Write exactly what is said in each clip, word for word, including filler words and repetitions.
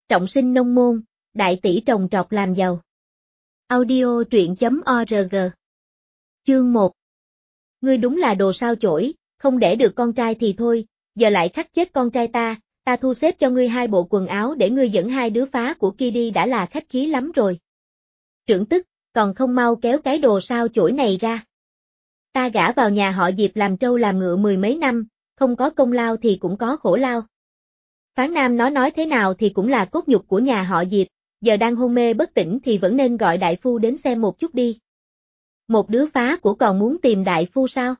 Trọng sinh nông môn, đại tỷ trồng trọt làm giàu. Audio truyện chấm org. Chương một. Ngươi đúng là đồ sao chổi, không đẻ được con trai thì thôi, giờ lại khắc chết con trai ta, ta thu xếp cho ngươi hai bộ quần áo để ngươi dẫn hai đứa phá của kia đi đã là khách khí lắm rồi. Trưởng tức, còn không mau kéo cái đồ sao chổi này ra. Ta gả vào nhà họ Diệp làm trâu làm ngựa mười mấy năm, không có công lao thì cũng có khổ lao. Phán Nam nói nói thế nào thì cũng là cốt nhục của nhà họ Diệp, giờ đang hôn mê bất tỉnh thì vẫn nên gọi đại phu đến xem một chút đi. Một đứa phá của còn muốn tìm đại phu sao?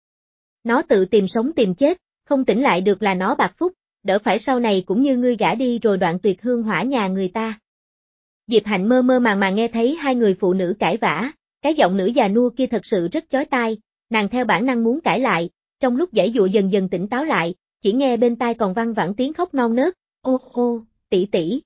Nó tự tìm sống tìm chết, không tỉnh lại được là nó bạc phúc, đỡ phải sau này cũng như ngươi gả đi rồi đoạn tuyệt hương hỏa nhà người ta. Diệp Hạnh mơ mơ màng màng nghe thấy hai người phụ nữ cãi vã, cái giọng nữ già nua kia thật sự rất chói tai, nàng theo bản năng muốn cãi lại, trong lúc giãy dụa dần dần tỉnh táo lại, chỉ nghe bên tai còn văng vẳng tiếng khóc non nớt, ô ô, tỷ tỷ.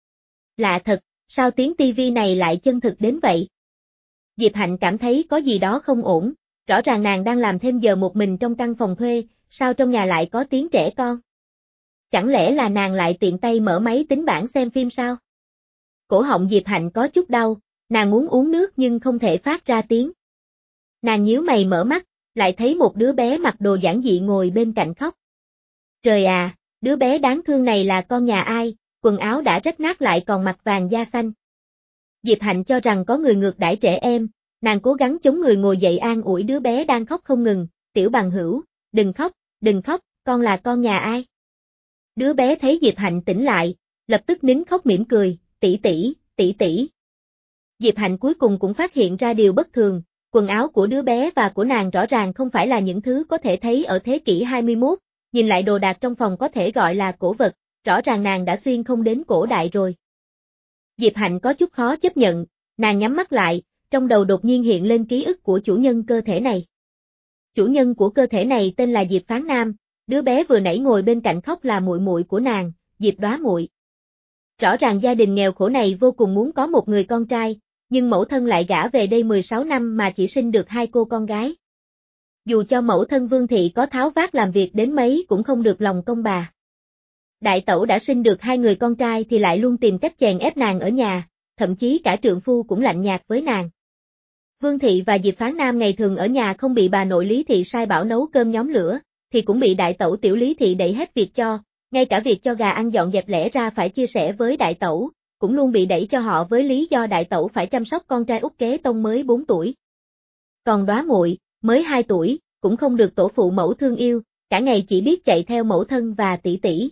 Lạ thật, sao tiếng tivi này lại chân thực đến vậy? Diệp Hạnh cảm thấy có gì đó không ổn, rõ ràng nàng đang làm thêm giờ một mình trong căn phòng thuê, sao trong nhà lại có tiếng trẻ con? Chẳng lẽ là nàng lại tiện tay mở máy tính bảng xem phim sao? Cổ họng Diệp Hạnh có chút đau, nàng muốn uống nước nhưng không thể phát ra tiếng. Nàng nhíu mày mở mắt, lại thấy một đứa bé mặc đồ giản dị ngồi bên cạnh khóc. Trời à, đứa bé đáng thương này là con nhà ai, quần áo đã rách nát lại còn mặc vàng da xanh. Diệp Hạnh cho rằng có người ngược đãi trẻ em, nàng cố gắng chống người ngồi dậy an ủi đứa bé đang khóc không ngừng, tiểu bằng hữu, đừng khóc, đừng khóc, con là con nhà ai. Đứa bé thấy Diệp Hạnh tỉnh lại, lập tức nín khóc mỉm cười, tỷ tỷ, tỷ tỷ. Diệp Hạnh cuối cùng cũng phát hiện ra điều bất thường, quần áo của đứa bé và của nàng rõ ràng không phải là những thứ có thể thấy ở thế kỷ hai mươi mốt, nhìn lại đồ đạc trong phòng có thể gọi là cổ vật, rõ ràng nàng đã xuyên không đến cổ đại rồi. Diệp Hạnh có chút khó chấp nhận, nàng nhắm mắt lại, trong đầu đột nhiên hiện lên ký ức của chủ nhân cơ thể này. Chủ nhân của cơ thể này tên là Diệp Phán Nam, đứa bé vừa nãy ngồi bên cạnh khóc là muội muội của nàng, Diệp Đóa muội. Rõ ràng gia đình nghèo khổ này vô cùng muốn có một người con trai, nhưng mẫu thân lại gả về đây mười sáu năm mà chỉ sinh được hai cô con gái. Dù cho mẫu thân Vương Thị có tháo vát làm việc đến mấy cũng không được lòng công bà. Đại tẩu đã sinh được hai người con trai thì lại luôn tìm cách chèn ép nàng ở nhà, thậm chí cả trượng phu cũng lạnh nhạt với nàng. Vương Thị và Diệp Phán Nam ngày thường ở nhà không bị bà nội Lý Thị sai bảo nấu cơm nhóm lửa, thì cũng bị đại tẩu tiểu Lý Thị đẩy hết việc cho, ngay cả việc cho gà ăn dọn dẹp lẽ ra phải chia sẻ với đại tẩu, cũng luôn bị đẩy cho họ với lý do đại tẩu phải chăm sóc con trai út kế tông mới bốn tuổi. Còn Đóa muội, mới hai tuổi, cũng không được tổ phụ mẫu thương yêu, cả ngày chỉ biết chạy theo mẫu thân và tỷ tỷ.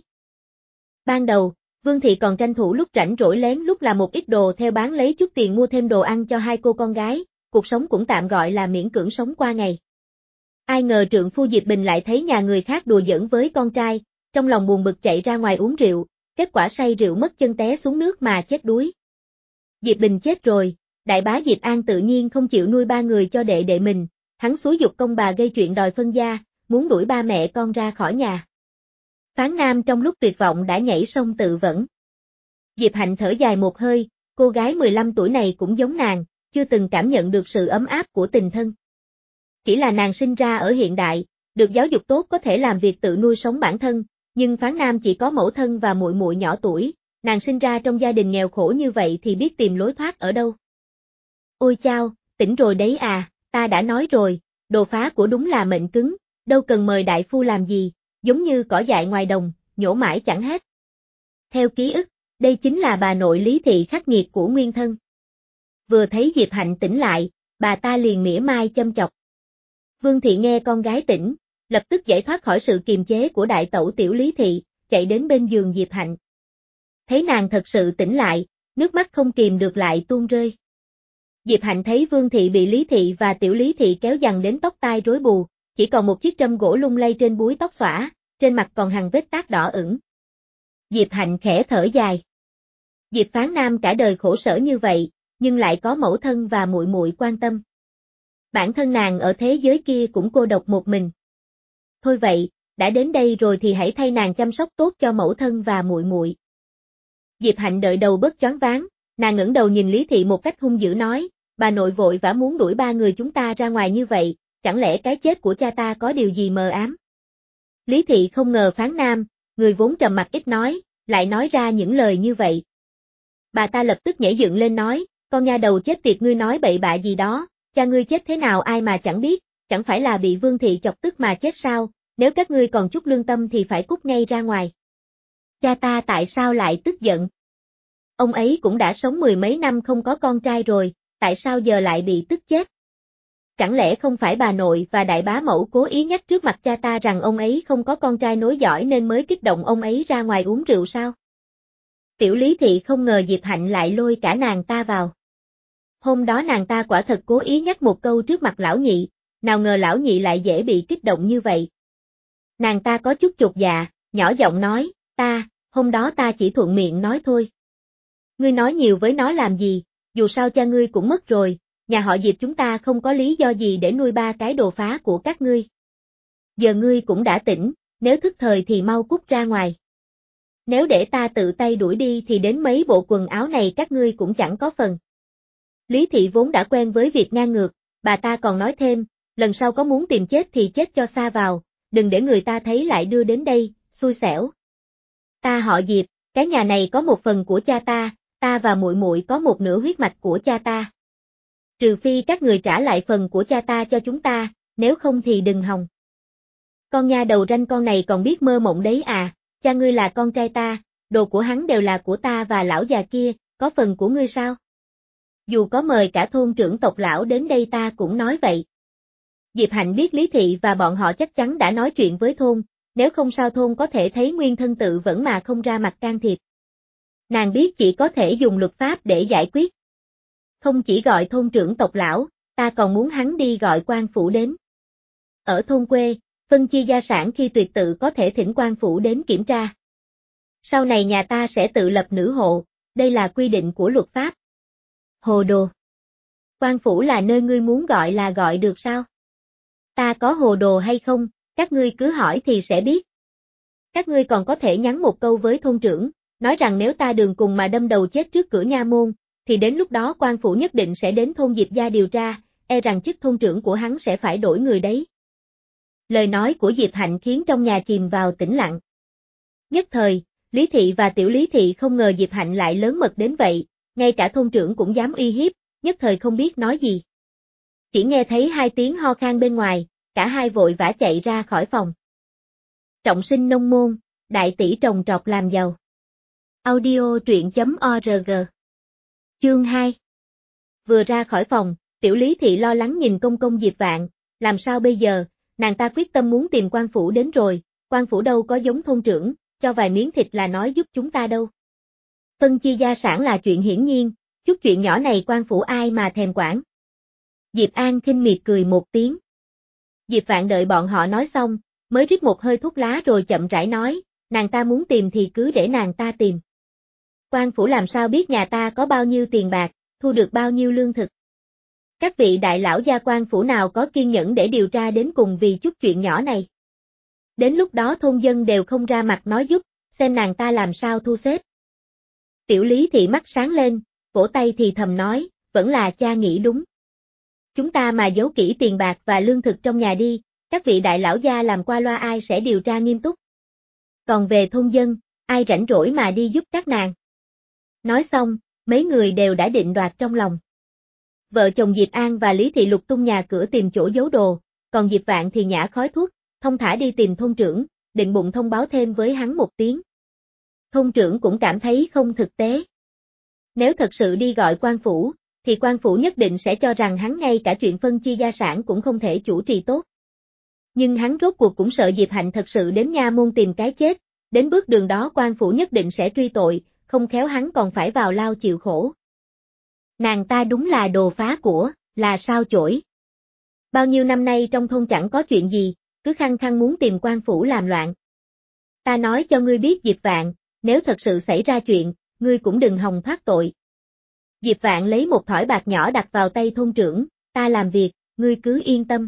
Ban đầu, Vương Thị còn tranh thủ lúc rảnh rỗi lén lúc làm một ít đồ theo bán lấy chút tiền mua thêm đồ ăn cho hai cô con gái, cuộc sống cũng tạm gọi là miễn cưỡng sống qua ngày. Ai ngờ trượng phu Diệp Bình lại thấy nhà người khác đùa giỡn với con trai, trong lòng buồn bực chạy ra ngoài uống rượu, kết quả say rượu mất chân té xuống nước mà chết đuối. Diệp Bình chết rồi, đại bá Diệp An tự nhiên không chịu nuôi ba người cho đệ đệ mình, hắn xúi giục công bà gây chuyện đòi phân gia, muốn đuổi ba mẹ con ra khỏi nhà. Phán Nam trong lúc tuyệt vọng đã nhảy sông tự vẫn. Diệp Hạnh thở dài một hơi, cô gái mười lăm tuổi này cũng giống nàng, chưa từng cảm nhận được sự ấm áp của tình thân. Chỉ là nàng sinh ra ở hiện đại, được giáo dục tốt có thể làm việc tự nuôi sống bản thân, nhưng Phán Nam chỉ có mẫu thân và muội muội nhỏ tuổi, nàng sinh ra trong gia đình nghèo khổ như vậy thì biết tìm lối thoát ở đâu. Ôi chao, tỉnh rồi đấy à, ta đã nói rồi, đồ phá của đúng là mệnh cứng, đâu cần mời đại phu làm gì, giống như cỏ dại ngoài đồng, nhổ mãi chẳng hết. Theo ký ức, đây chính là bà nội Lý Thị khắc nghiệt của nguyên thân. Vừa thấy Diệp Hạnh tỉnh lại, bà ta liền mỉa mai châm chọc. Vương Thị nghe con gái tỉnh, lập tức giải thoát khỏi sự kiềm chế của đại tẩu tiểu Lý Thị, chạy đến bên giường Diệp Hạnh. Thấy nàng thật sự tỉnh lại, nước mắt không kìm được lại tuôn rơi. Diệp Hạnh thấy Vương Thị bị Lý Thị và tiểu Lý Thị kéo giằng đến tóc tai rối bù, chỉ còn một chiếc trâm gỗ lung lay trên búi tóc xõa, trên mặt còn hằn vết tát đỏ ửng. Diệp Hạnh khẽ thở dài. Diệp Phán Nam cả đời khổ sở như vậy, nhưng lại có mẫu thân và muội muội quan tâm. Bản thân nàng ở thế giới kia cũng cô độc một mình. Thôi vậy, đã đến đây rồi thì hãy thay nàng chăm sóc tốt cho mẫu thân và muội muội. Diệp Hạnh đợi đầu bớt choáng váng, nàng ngẩng đầu nhìn Lý Thị một cách hung dữ nói, bà nội vội vã muốn đuổi ba người chúng ta ra ngoài như vậy, chẳng lẽ cái chết của cha ta có điều gì mờ ám? Lý Thị không ngờ Phán Nam, người vốn trầm mặc ít nói, lại nói ra những lời như vậy. Bà ta lập tức nhảy dựng lên nói, con nha đầu chết tiệt, ngươi nói bậy bạ gì đó, cha ngươi chết thế nào ai mà chẳng biết, chẳng phải là bị Vương thị chọc tức mà chết sao, nếu các ngươi còn chút lương tâm thì phải cút ngay ra ngoài. Cha ta tại sao lại tức giận? Ông ấy cũng đã sống mười mấy năm không có con trai rồi, tại sao giờ lại bị tức chết? Chẳng lẽ không phải bà nội và đại bá mẫu cố ý nhắc trước mặt cha ta rằng ông ấy không có con trai nối dõi nên mới kích động ông ấy ra ngoài uống rượu sao? Tiểu Lý Thị không ngờ Diệp Hạnh lại lôi cả nàng ta vào. Hôm đó nàng ta quả thật cố ý nhắc một câu trước mặt lão nhị, nào ngờ lão nhị lại dễ bị kích động như vậy. Nàng ta có chút chột dạ, nhỏ giọng nói, ta, hôm đó ta chỉ thuận miệng nói thôi. Ngươi nói nhiều với nó làm gì, dù sao cha ngươi cũng mất rồi, nhà họ Diệp chúng ta không có lý do gì để nuôi ba cái đồ phá của các ngươi. Giờ ngươi cũng đã tỉnh, nếu thức thời thì mau cút ra ngoài. Nếu để ta tự tay đuổi đi thì đến mấy bộ quần áo này các ngươi cũng chẳng có phần. Lý Thị vốn đã quen với việc ngang ngược, bà ta còn nói thêm, lần sau có muốn tìm chết thì chết cho xa vào, đừng để người ta thấy lại đưa đến đây, xui xẻo. Ta họ Diệp, cái nhà này có một phần của cha ta, ta và muội muội có một nửa huyết mạch của cha ta. Trừ phi các người trả lại phần của cha ta cho chúng ta, nếu không thì đừng hòng. Con nha đầu ranh con này còn biết mơ mộng đấy à, cha ngươi là con trai ta, đồ của hắn đều là của ta và lão già kia, có phần của ngươi sao? Dù có mời cả thôn trưởng tộc lão đến đây ta cũng nói vậy. Diệp Hạnh biết Lý Thị và bọn họ chắc chắn đã nói chuyện với thôn, nếu không sao thôn có thể thấy nguyên thân tự vẫn mà không ra mặt can thiệp. Nàng biết chỉ có thể dùng luật pháp để giải quyết. Không chỉ gọi thôn trưởng tộc lão, ta còn muốn hắn đi gọi quan phủ đến. Ở thôn quê, phân chia gia sản khi tuyệt tự có thể thỉnh quan phủ đến kiểm tra. Sau này nhà ta sẽ tự lập nữ hộ, đây là quy định của luật pháp. Hồ đồ. Quan phủ là nơi ngươi muốn gọi là gọi được sao? Ta có hồ đồ hay không, các ngươi cứ hỏi thì sẽ biết. Các ngươi còn có thể nhắn một câu với thôn trưởng, nói rằng nếu ta đường cùng mà đâm đầu chết trước cửa nha môn, thì đến lúc đó quan phủ nhất định sẽ đến thôn Diệp gia điều tra, e rằng chức thôn trưởng của hắn sẽ phải đổi người đấy. Lời nói của Diệp Hạnh khiến trong nhà chìm vào tĩnh lặng. Nhất thời, Lý Thị và Tiểu Lý Thị không ngờ Diệp Hạnh lại lớn mật đến vậy, ngay cả thôn trưởng cũng dám uy hiếp, nhất thời không biết nói gì. Chỉ nghe thấy hai tiếng ho khan bên ngoài, cả hai vội vã chạy ra khỏi phòng. Trọng sinh nông môn, đại tỷ trồng trọt làm giàu. Audio truyện chấm org. Chương hai. Vừa ra khỏi phòng, Tiểu Lý Thị lo lắng nhìn công công Diệp Vạn, làm sao bây giờ, nàng ta quyết tâm muốn tìm quan phủ đến rồi, quan phủ đâu có giống thôn trưởng, cho vài miếng thịt là nói giúp chúng ta đâu. Phân chia gia sản là chuyện hiển nhiên, chút chuyện nhỏ này quan phủ ai mà thèm quản. Diệp An khinh miệt cười một tiếng. Diệp Vạn đợi bọn họ nói xong, mới rít một hơi thuốc lá rồi chậm rãi nói, nàng ta muốn tìm thì cứ để nàng ta tìm. Quan phủ làm sao biết nhà ta có bao nhiêu tiền bạc, thu được bao nhiêu lương thực. Các vị đại lão gia quan phủ nào có kiên nhẫn để điều tra đến cùng vì chút chuyện nhỏ này. Đến lúc đó thôn dân đều không ra mặt nói giúp, xem nàng ta làm sao thu xếp. Tiểu Lý Thị mắt sáng lên, vỗ tay thì thầm nói, vẫn là cha nghĩ đúng. Chúng ta mà giấu kỹ tiền bạc và lương thực trong nhà đi, các vị đại lão gia làm qua loa ai sẽ điều tra nghiêm túc. Còn về thôn dân, ai rảnh rỗi mà đi giúp các nàng. Nói xong, mấy người đều đã định đoạt trong lòng. Vợ chồng Diệp An và Lý Thị lục tung nhà cửa tìm chỗ giấu đồ, còn Diệp Vạn thì nhả khói thuốc, thông thả đi tìm thôn trưởng, định bụng thông báo thêm với hắn một tiếng. Thôn trưởng cũng cảm thấy không thực tế. Nếu thật sự đi gọi quan phủ, thì quan phủ nhất định sẽ cho rằng hắn ngay cả chuyện phân chia gia sản cũng không thể chủ trì tốt. Nhưng hắn rốt cuộc cũng sợ Diệp Hạnh thật sự đến nha môn tìm cái chết, đến bước đường đó quan phủ nhất định sẽ truy tội, không khéo hắn còn phải vào lao chịu khổ. Nàng ta đúng là đồ phá của, là sao chổi. Bao nhiêu năm nay trong thôn chẳng có chuyện gì, cứ khăng khăng muốn tìm quan phủ làm loạn. Ta nói cho ngươi biết Diệp Vạn, nếu thật sự xảy ra chuyện, ngươi cũng đừng hòng thoát tội. Diệp Vạn lấy một thỏi bạc nhỏ đặt vào tay thôn trưởng, ta làm việc, ngươi cứ yên tâm.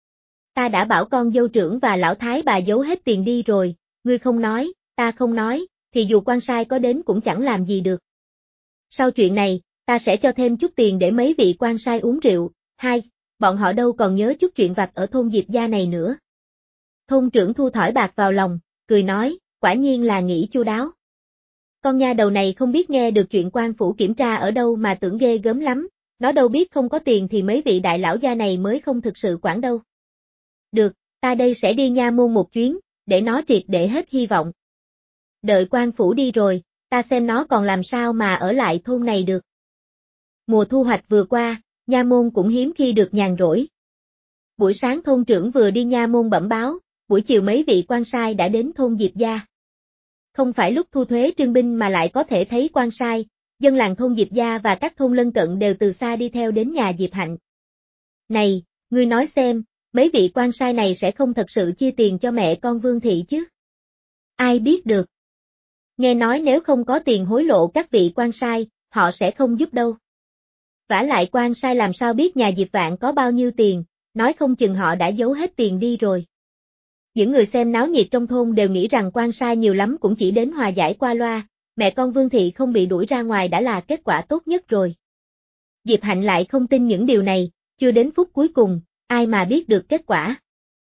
Ta đã bảo con dâu trưởng và lão thái bà giấu hết tiền đi rồi, ngươi không nói, ta không nói, thì dù quan sai có đến cũng chẳng làm gì được. Sau chuyện này, ta sẽ cho thêm chút tiền để mấy vị quan sai uống rượu, hai, bọn họ đâu còn nhớ chút chuyện vặt ở thôn Diệp gia này nữa. Thôn trưởng thu thỏi bạc vào lòng, cười nói, quả nhiên là nghĩ chu đáo. Con nha đầu này không biết nghe được chuyện quan phủ kiểm tra ở đâu mà tưởng ghê gớm lắm, nó đâu biết không có tiền thì mấy vị đại lão gia này mới không thực sự quản đâu. Được, ta đây sẽ đi nha môn một chuyến, để nó triệt để hết hy vọng. Đợi quan phủ đi rồi, ta xem nó còn làm sao mà ở lại thôn này được. Mùa thu hoạch vừa qua, nha môn cũng hiếm khi được nhàn rỗi. Buổi sáng thôn trưởng vừa đi nha môn bẩm báo, buổi chiều mấy vị quan sai đã đến thôn Diệp Gia. Không phải lúc thu thuế trưng binh mà lại có thể thấy quan sai, dân làng thôn Diệp Gia và các thôn lân cận đều từ xa đi theo đến nhà Diệp Hạnh. Này, ngươi nói xem, mấy vị quan sai này sẽ không thật sự chia tiền cho mẹ con Vương Thị chứ? Ai biết được. Nghe nói nếu không có tiền hối lộ các vị quan sai, họ sẽ không giúp đâu. Vả lại quan sai làm sao biết nhà Diệp Vạn có bao nhiêu tiền, nói không chừng họ đã giấu hết tiền đi rồi. Những người xem náo nhiệt trong thôn đều nghĩ rằng quan sai nhiều lắm cũng chỉ đến hòa giải qua loa, mẹ con Vương Thị không bị đuổi ra ngoài đã là kết quả tốt nhất rồi. Diệp Hạnh lại không tin những điều này, chưa đến phút cuối cùng, ai mà biết được kết quả.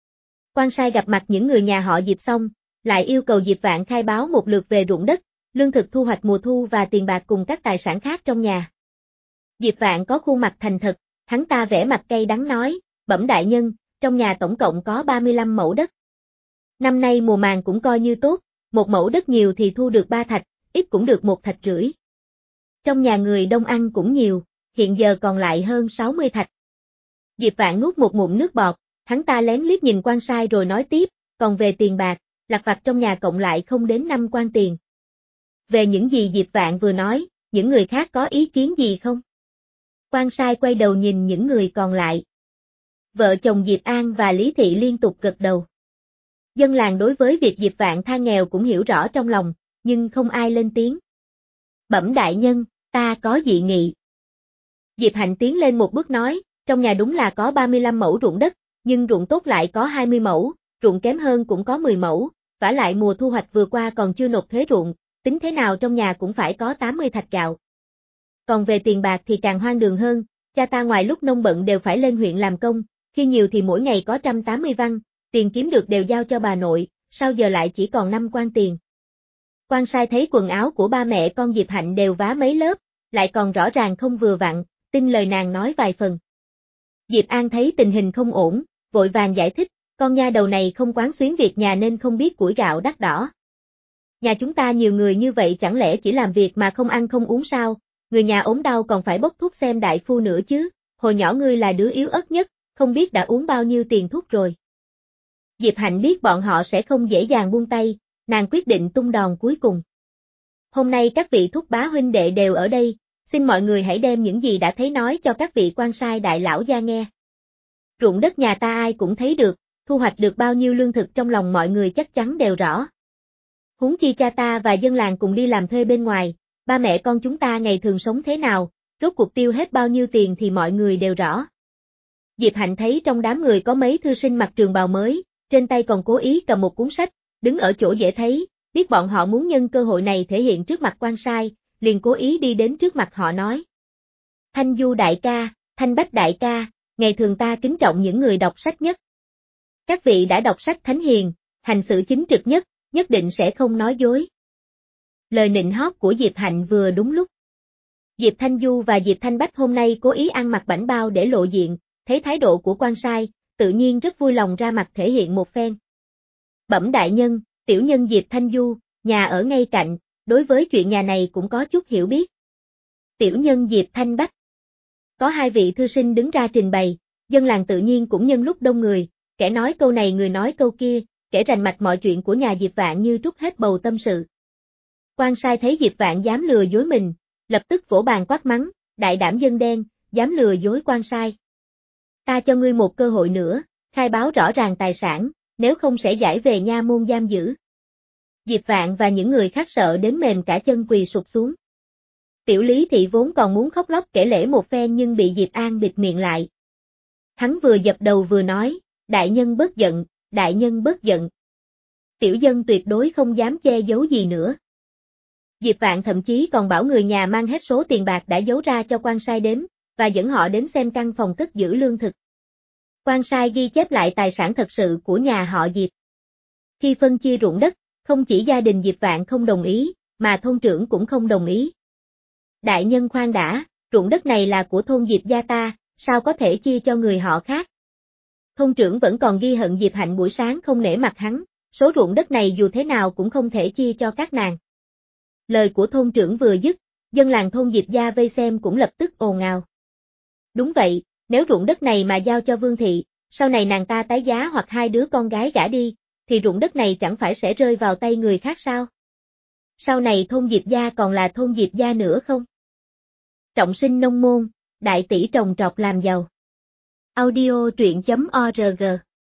Quan sai gặp mặt những người nhà họ Diệp xong, lại yêu cầu Diệp Vạn khai báo một lượt về ruộng đất, lương thực thu hoạch mùa thu và tiền bạc cùng các tài sản khác trong nhà. Diệp Vạn có khuôn mặt thành thật, hắn ta vẻ mặt cay đắng nói, bẩm đại nhân, trong nhà tổng cộng có ba mươi lăm mẫu đất. Năm nay mùa màng cũng coi như tốt, một mẫu đất nhiều thì thu được ba thạch, ít cũng được một thạch rưỡi. Trong nhà người đông ăn cũng nhiều, hiện giờ còn lại hơn sáu mươi thạch. Diệp Vạn nuốt một ngụm nước bọt, hắn ta lén liếc nhìn quan sai rồi nói tiếp, còn về tiền bạc, lặt vặt trong nhà cộng lại không đến năm quan tiền. Về những gì Diệp Vạn vừa nói, những người khác có ý kiến gì không? Quan sai quay đầu nhìn những người còn lại. Vợ chồng Diệp An và Lý Thị liên tục gật đầu. Dân làng đối với việc Diệp Vạn tha nghèo cũng hiểu rõ trong lòng, nhưng không ai lên tiếng. Bẩm đại nhân, ta có dị nghị. Diệp Hạnh tiến lên một bước nói, trong nhà đúng là có ba mươi lăm mẫu ruộng đất, nhưng ruộng tốt lại có hai mươi mẫu, ruộng kém hơn cũng có mười mẫu, vả lại mùa thu hoạch vừa qua còn chưa nộp thuế ruộng, tính thế nào trong nhà cũng phải có tám mươi thạch gạo. Còn về tiền bạc thì càng hoang đường hơn, cha ta ngoài lúc nông bận đều phải lên huyện làm công, khi nhiều thì mỗi ngày có một trăm tám mươi văn, tiền kiếm được đều giao cho bà nội, sao giờ lại chỉ còn năm quan tiền. Quan sai thấy quần áo của ba mẹ con Diệp Hạnh đều vá mấy lớp, lại còn rõ ràng không vừa vặn, tin lời nàng nói vài phần. Diệp An thấy tình hình không ổn, vội vàng giải thích, con nha đầu này không quán xuyến việc nhà nên không biết củi gạo đắt đỏ. Nhà chúng ta nhiều người như vậy chẳng lẽ chỉ làm việc mà không ăn không uống sao, người nhà ốm đau còn phải bốc thuốc xem đại phu nữa chứ, hồi nhỏ ngươi là đứa yếu ớt nhất, không biết đã uống bao nhiêu tiền thuốc rồi. Diệp Hạnh biết bọn họ sẽ không dễ dàng buông tay, nàng quyết định tung đòn cuối cùng. Hôm nay các vị thúc bá huynh đệ đều ở đây, xin mọi người hãy đem những gì đã thấy nói cho các vị quan sai đại lão gia nghe. Ruộng đất nhà ta ai cũng thấy được, thu hoạch được bao nhiêu lương thực trong lòng mọi người chắc chắn đều rõ. Huống chi cha ta và dân làng cùng đi làm thuê bên ngoài, ba mẹ con chúng ta ngày thường sống thế nào, rốt cuộc tiêu hết bao nhiêu tiền thì mọi người đều rõ. Diệp Hạnh thấy trong đám người có mấy thư sinh mặc trường bào mới, trên tay còn cố ý cầm một cuốn sách, đứng ở chỗ dễ thấy, biết bọn họ muốn nhân cơ hội này thể hiện trước mặt quan sai, liền cố ý đi đến trước mặt họ nói. Thanh Du đại ca, Thanh Bách đại ca, ngày thường ta kính trọng những người đọc sách nhất. Các vị đã đọc sách thánh hiền, hành xử chính trực nhất, nhất định sẽ không nói dối. Lời nịnh hót của Diệp Hạnh vừa đúng lúc. Diệp Thanh Du và Diệp Thanh Bách hôm nay cố ý ăn mặc bảnh bao để lộ diện, thấy thái độ của quan sai, tự nhiên rất vui lòng ra mặt thể hiện một phen. Bẩm đại nhân, tiểu nhân Diệp Thanh Du, nhà ở ngay cạnh, đối với chuyện nhà này cũng có chút hiểu biết. Tiểu nhân Diệp Thanh Bách. Có hai vị thư sinh đứng ra trình bày, dân làng tự nhiên cũng nhân lúc đông người, kẻ nói câu này người nói câu kia, kể rành mạch mọi chuyện của nhà Diệp Vạn như trút hết bầu tâm sự. Quan sai thấy Diệp Vạn dám lừa dối mình, lập tức vỗ bàn quát mắng, đại đảm dân đen, dám lừa dối quan sai. Ta cho ngươi một cơ hội nữa, khai báo rõ ràng tài sản, nếu không sẽ giải về nha môn giam giữ. Diệp Vạn và những người khác sợ đến mềm cả chân quỳ sụp xuống. Tiểu Lý Thị vốn còn muốn khóc lóc kể lể một phen nhưng bị Diệp An bịt miệng lại. Hắn vừa dập đầu vừa nói, đại nhân bớt giận, đại nhân bớt giận. Tiểu dân tuyệt đối không dám che giấu gì nữa. Diệp Vạn thậm chí còn bảo người nhà mang hết số tiền bạc đã giấu ra cho quan sai đếm, và dẫn họ đến xem căn phòng cất giữ lương thực. Quan sai ghi chép lại tài sản thật sự của nhà họ Diệp. Khi phân chia ruộng đất, không chỉ gia đình Diệp Vạn không đồng ý, mà thôn trưởng cũng không đồng ý. Đại nhân khoan đã, ruộng đất này là của thôn Diệp gia ta, sao có thể chia cho người họ khác? Thôn trưởng vẫn còn ghi hận Diệp Hạnh buổi sáng không nể mặt hắn, số ruộng đất này dù thế nào cũng không thể chia cho các nàng. Lời của thôn trưởng vừa dứt, dân làng thôn Diệp gia vây xem cũng lập tức ồn ào. Đúng vậy, nếu ruộng đất này mà giao cho Vương thị, sau này nàng ta tái giá hoặc hai đứa con gái gả đi, thì ruộng đất này chẳng phải sẽ rơi vào tay người khác sao? Sau này thôn Diệp gia còn là thôn Diệp gia nữa không? Trọng sinh nông môn, đại tỷ trồng trọt làm giàu. Audio truyện chấm org.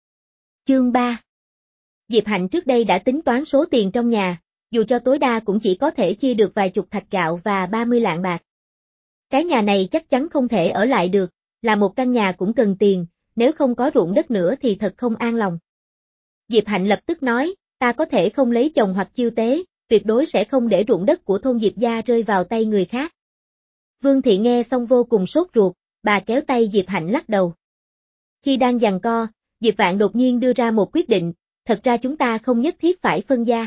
Chương ba. Diệp Hạnh trước đây đã tính toán số tiền trong nhà, dù cho tối đa cũng chỉ có thể chia được vài chục thạch gạo và ba mươi lạng bạc. Cái nhà này chắc chắn không thể ở lại được, là một căn nhà cũng cần tiền, nếu không có ruộng đất nữa thì thật không an lòng. Diệp Hạnh lập tức nói, ta có thể không lấy chồng hoặc chiêu tế, tuyệt đối sẽ không để ruộng đất của thôn Diệp gia rơi vào tay người khác. Vương thị nghe xong vô cùng sốt ruột, bà kéo tay Diệp Hạnh lắc đầu. Khi đang giằng co, Diệp Vạn đột nhiên đưa ra một quyết định, thật ra chúng ta không nhất thiết phải phân gia.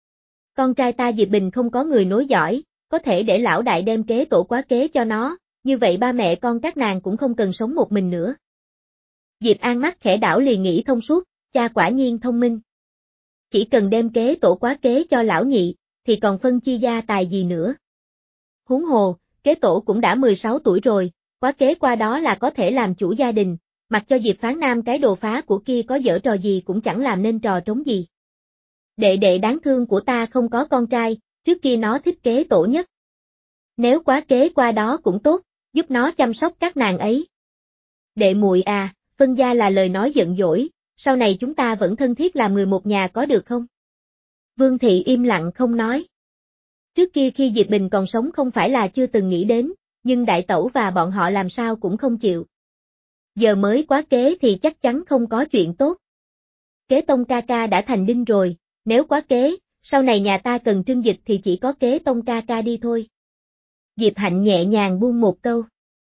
Con trai ta Diệp Bình không có người nối dõi, có thể để lão đại đem kế tổ quá kế cho nó, như vậy ba mẹ con các nàng cũng không cần sống một mình nữa. Diệp An mắt khẽ đảo liền nghĩ thông suốt, cha quả nhiên thông minh. Chỉ cần đem kế tổ quá kế cho lão nhị, thì còn phân chia gia tài gì nữa. Huống hồ, kế tổ cũng đã mười sáu tuổi rồi, quá kế qua đó là có thể làm chủ gia đình, mặc cho Diệp Phán Nam cái đồ phá của kia có giở trò gì cũng chẳng làm nên trò trống gì. Đệ đệ đáng thương của ta không có con trai, trước kia nó thích kế tổ nhất. Nếu quá kế qua đó cũng tốt, giúp nó chăm sóc các nàng ấy. Đệ muội à, phân gia là lời nói giận dỗi, sau này chúng ta vẫn thân thiết làm người một nhà có được không? Vương thị im lặng không nói. Trước kia khi Diệp Bình còn sống không phải là chưa từng nghĩ đến, nhưng đại tẩu và bọn họ làm sao cũng không chịu. Giờ mới quá kế thì chắc chắn không có chuyện tốt. Kế tông ca ca đã thành đinh rồi, nếu quá kế, sau này nhà ta cần trưng dịch thì chỉ có kế tông ca ca đi thôi. Diệp Hạnh nhẹ nhàng buông một câu.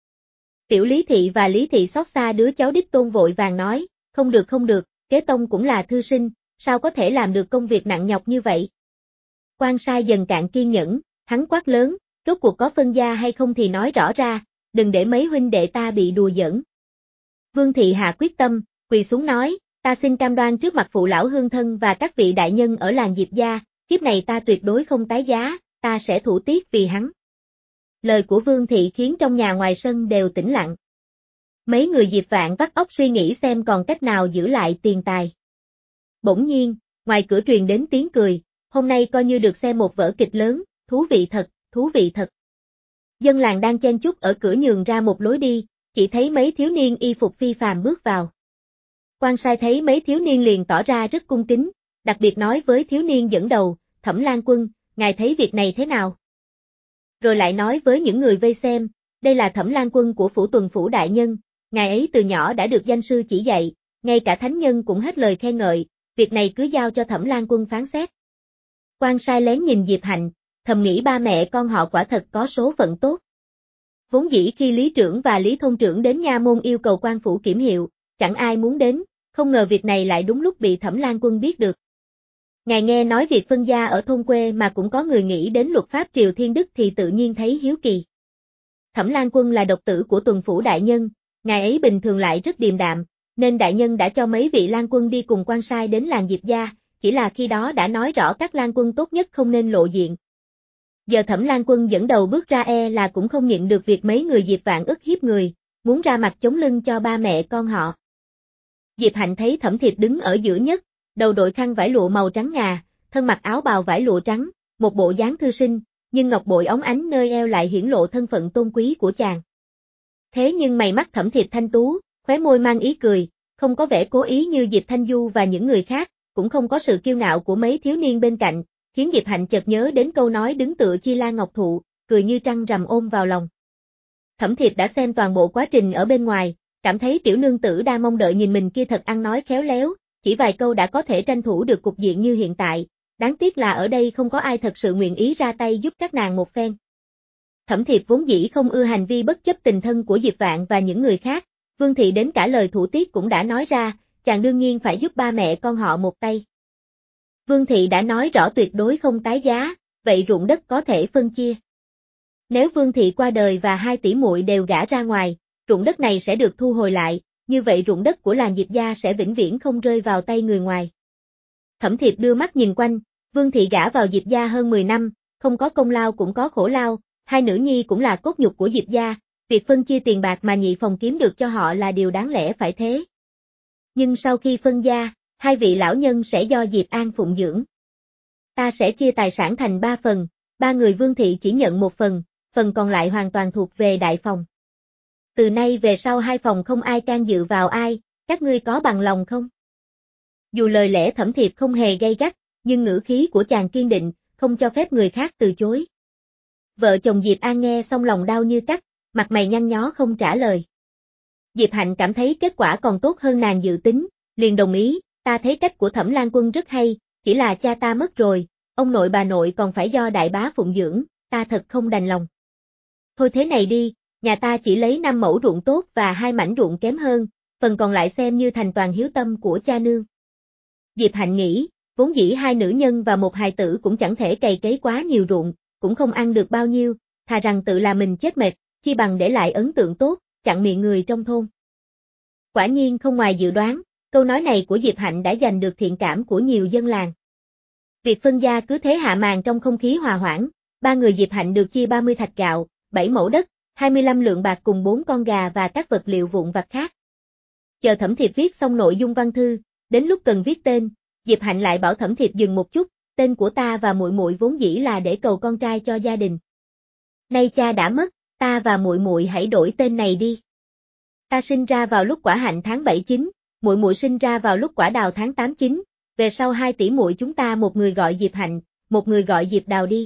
Tiểu Lý Thị và Lý Thị xót xa đứa cháu đích tôn vội vàng nói, không được không được, kế tông cũng là thư sinh, sao có thể làm được công việc nặng nhọc như vậy. Quan sai dần cạn kiên nhẫn, hắn quát lớn, rốt cuộc có phân gia hay không thì nói rõ ra, đừng để mấy huynh đệ ta bị đùa giỡn. Vương thị hạ quyết tâm, quỳ xuống nói, ta xin cam đoan trước mặt phụ lão hương thân và các vị đại nhân ở làng Diệp gia, kiếp này ta tuyệt đối không tái giá, ta sẽ thủ tiết vì hắn. Lời của Vương thị khiến trong nhà ngoài sân đều tĩnh lặng. Mấy người Diệp Vạn vắt óc suy nghĩ xem còn cách nào giữ lại tiền tài. Bỗng nhiên, ngoài cửa truyền đến tiếng cười, hôm nay coi như được xem một vở kịch lớn, thú vị thật, thú vị thật. Dân làng đang chen chúc ở cửa nhường ra một lối đi, chỉ thấy mấy thiếu niên y phục phi phàm bước vào. Quan sai thấy mấy thiếu niên liền tỏ ra rất cung kính, đặc biệt nói với thiếu niên dẫn đầu, Thẩm Lan Quân, ngài thấy việc này thế nào? Rồi lại nói với những người vây xem, đây là Thẩm Lan Quân của phủ tuần phủ đại nhân, ngài ấy từ nhỏ đã được danh sư chỉ dạy, ngay cả thánh nhân cũng hết lời khen ngợi, việc này cứ giao cho Thẩm Lan Quân phán xét. Quan sai lén nhìn Diệp Hạnh, thầm nghĩ ba mẹ con họ quả thật có số phận tốt. Vốn dĩ khi Lý trưởng và Lý thôn trưởng đến nha môn yêu cầu quan phủ kiểm hiệu, chẳng ai muốn đến, không ngờ việc này lại đúng lúc bị Thẩm Lan Quân biết được. Ngài nghe nói việc phân gia ở thôn quê mà cũng có người nghĩ đến luật pháp Triều Thiên Đức thì tự nhiên thấy hiếu kỳ. Thẩm Lan Quân là độc tử của tuần phủ đại nhân, ngài ấy bình thường lại rất điềm đạm, nên đại nhân đã cho mấy vị Lan Quân đi cùng quan sai đến làng Diệp gia, chỉ là khi đó đã nói rõ các Lan Quân tốt nhất không nên lộ diện. Giờ Thẩm Lan Quân dẫn đầu bước ra e là cũng không nhịn được việc mấy người Diệp Vạn ức hiếp người, muốn ra mặt chống lưng cho ba mẹ con họ. Diệp Hạnh thấy Thẩm Thiệp đứng ở giữa nhất, đầu đội khăn vải lụa màu trắng ngà, thân mặc áo bào vải lụa trắng, một bộ dáng thư sinh, nhưng ngọc bội óng ánh nơi eo lại hiển lộ thân phận tôn quý của chàng. Thế nhưng mày mắt Thẩm Thiệp thanh tú, khóe môi mang ý cười, không có vẻ cố ý như Diệp Thanh Du và những người khác, cũng không có sự kiêu ngạo của mấy thiếu niên bên cạnh, khiến Diệp Hạnh chợt nhớ đến câu nói đứng tựa chi lan ngọc thụ, cười như trăng rằm ôm vào lòng. Thẩm Thiệp đã xem toàn bộ quá trình ở bên ngoài, cảm thấy tiểu nương tử đang mong đợi nhìn mình kia thật ăn nói khéo léo, chỉ vài câu đã có thể tranh thủ được cục diện như hiện tại, đáng tiếc là ở đây không có ai thật sự nguyện ý ra tay giúp các nàng một phen. Thẩm Thiệp vốn dĩ không ưa hành vi bất chấp tình thân của Diệp Vạn và những người khác, Vương thị đến cả lời thủ tiết cũng đã nói ra, chàng đương nhiên phải giúp ba mẹ con họ một tay. Vương thị đã nói rõ tuyệt đối không tái giá, vậy ruộng đất có thể phân chia. Nếu Vương thị qua đời và hai tỷ muội đều gả ra ngoài, ruộng đất này sẽ được thu hồi lại, như vậy ruộng đất của làng Diệp gia sẽ vĩnh viễn không rơi vào tay người ngoài. Thẩm Thiệp đưa mắt nhìn quanh, Vương thị gả vào Diệp gia hơn mười năm, không có công lao cũng có khổ lao, hai nữ nhi cũng là cốt nhục của Diệp gia, việc phân chia tiền bạc mà nhị phòng kiếm được cho họ là điều đáng lẽ phải thế. Nhưng sau khi phân gia, hai vị lão nhân sẽ do Diệp An phụng dưỡng. Ta sẽ chia tài sản thành ba phần, ba người Vương thị chỉ nhận một phần, phần còn lại hoàn toàn thuộc về đại phòng. Từ nay về sau hai phòng không ai can dự vào ai, các ngươi có bằng lòng không? Dù lời lẽ Thẩm Thiệp không hề gay gắt, nhưng ngữ khí của chàng kiên định, không cho phép người khác từ chối. Vợ chồng Diệp An nghe xong lòng đau như cắt, mặt mày nhăn nhó không trả lời. Diệp Hạnh cảm thấy kết quả còn tốt hơn nàng dự tính, liền đồng ý, ta thấy cách của Thẩm Lan Quân rất hay, chỉ là cha ta mất rồi, ông nội bà nội còn phải do đại bá phụng dưỡng, ta thật không đành lòng. Thôi thế này đi, nhà ta chỉ lấy năm mẫu ruộng tốt và hai mảnh ruộng kém hơn, phần còn lại xem như thành toàn hiếu tâm của cha nương. Diệp Hạnh nghĩ, vốn dĩ hai nữ nhân và một hài tử cũng chẳng thể cày cấy quá nhiều ruộng, cũng không ăn được bao nhiêu, thà rằng tự làm mình chết mệt, chi bằng để lại ấn tượng tốt, chặn miệng người trong thôn. Quả nhiên không ngoài dự đoán, câu nói này của Diệp Hạnh đã giành được thiện cảm của nhiều dân làng. Việc phân gia cứ thế hạ màn trong không khí hòa hoãn, ba người Diệp Hạnh được chia ba mươi thạch gạo, bảy mẫu đất, hai mươi lăm lượng bạc cùng bốn con gà và các vật liệu vụn vặt khác. Chờ Thẩm Thiệp viết xong nội dung văn thư, đến lúc cần viết tên, Diệp Hạnh lại bảo Thẩm Thiệp dừng một chút, tên của ta và muội muội vốn dĩ là để cầu con trai cho gia đình. Nay cha đã mất, ta và muội muội hãy đổi tên này đi. Ta sinh ra vào lúc quả hạnh tháng bảy chín, muội muội sinh ra vào lúc quả đào tháng tám chín, về sau hai tỷ muội chúng ta một người gọi Diệp Hạnh, một người gọi Diệp Đào đi.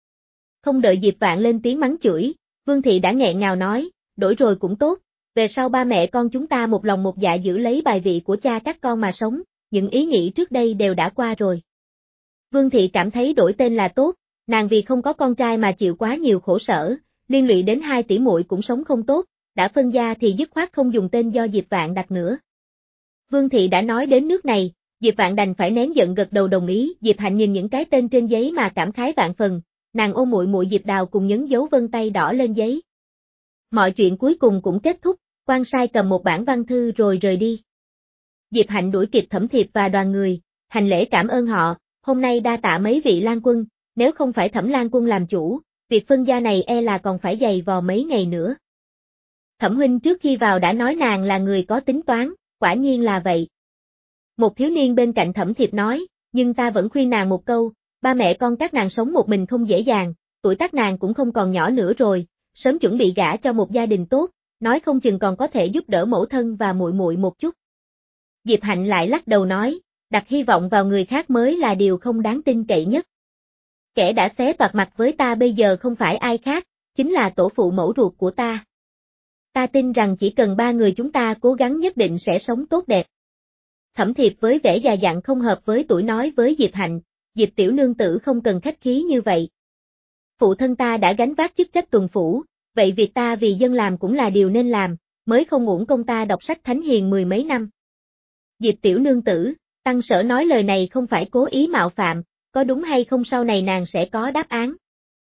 Không đợi Diệp Vạn lên tiếng mắng chửi, Vương thị đã nghẹn ngào nói, đổi rồi cũng tốt, về sau ba mẹ con chúng ta một lòng một dạ giữ lấy bài vị của cha các con mà sống, những ý nghĩ trước đây đều đã qua rồi. Vương thị cảm thấy đổi tên là tốt, nàng vì không có con trai mà chịu quá nhiều khổ sở, liên lụy đến hai tỷ muội cũng sống không tốt, đã phân gia thì dứt khoát không dùng tên do Diệp Vạn đặt nữa. Vương thị đã nói đến nước này, Diệp Vạn đành phải nén giận gật đầu đồng ý. Diệp Hạnh nhìn những cái tên trên giấy mà cảm khái vạn phần, nàng ôm muội muội Diệp Đào cùng nhấn dấu vân tay đỏ lên giấy. Mọi chuyện cuối cùng cũng kết thúc, quan sai cầm một bản văn thư rồi rời đi. Diệp Hạnh đuổi kịp Thẩm Thiệp và đoàn người, hành lễ cảm ơn họ, hôm nay đa tạ mấy vị Lan Quân, nếu không phải Thẩm Lan Quân làm chủ, việc phân gia này e là còn phải dày vò mấy ngày nữa. Thẩm huynh trước khi vào đã nói nàng là người có tính toán, quả nhiên là vậy. Một thiếu niên bên cạnh Thẩm Thiệp nói, nhưng ta vẫn khuyên nàng một câu, ba mẹ con các nàng sống một mình không dễ dàng, tuổi tác nàng cũng không còn nhỏ nữa rồi, sớm chuẩn bị gả cho một gia đình tốt, nói không chừng còn có thể giúp đỡ mẫu thân và muội muội một chút. Diệp Hạnh lại lắc đầu nói, đặt hy vọng vào người khác mới là điều không đáng tin cậy nhất. Kẻ đã xé toạc mặt với ta bây giờ không phải ai khác, chính là tổ phụ mẫu ruột của ta. Ta tin rằng chỉ cần ba người chúng ta cố gắng nhất định sẽ sống tốt đẹp. Thẩm Thiệp với vẻ già dặn không hợp với tuổi nói với Diệp Hạnh, Diệp tiểu nương tử không cần khách khí như vậy. Phụ thân ta đã gánh vác chức trách tuần phủ, vậy việc ta vì dân làm cũng là điều nên làm, mới không uổng công ta đọc sách thánh hiền mười mấy năm. Diệp tiểu nương tử, Tăng Sở nói lời này không phải cố ý mạo phạm, có đúng hay không sau này nàng sẽ có đáp án.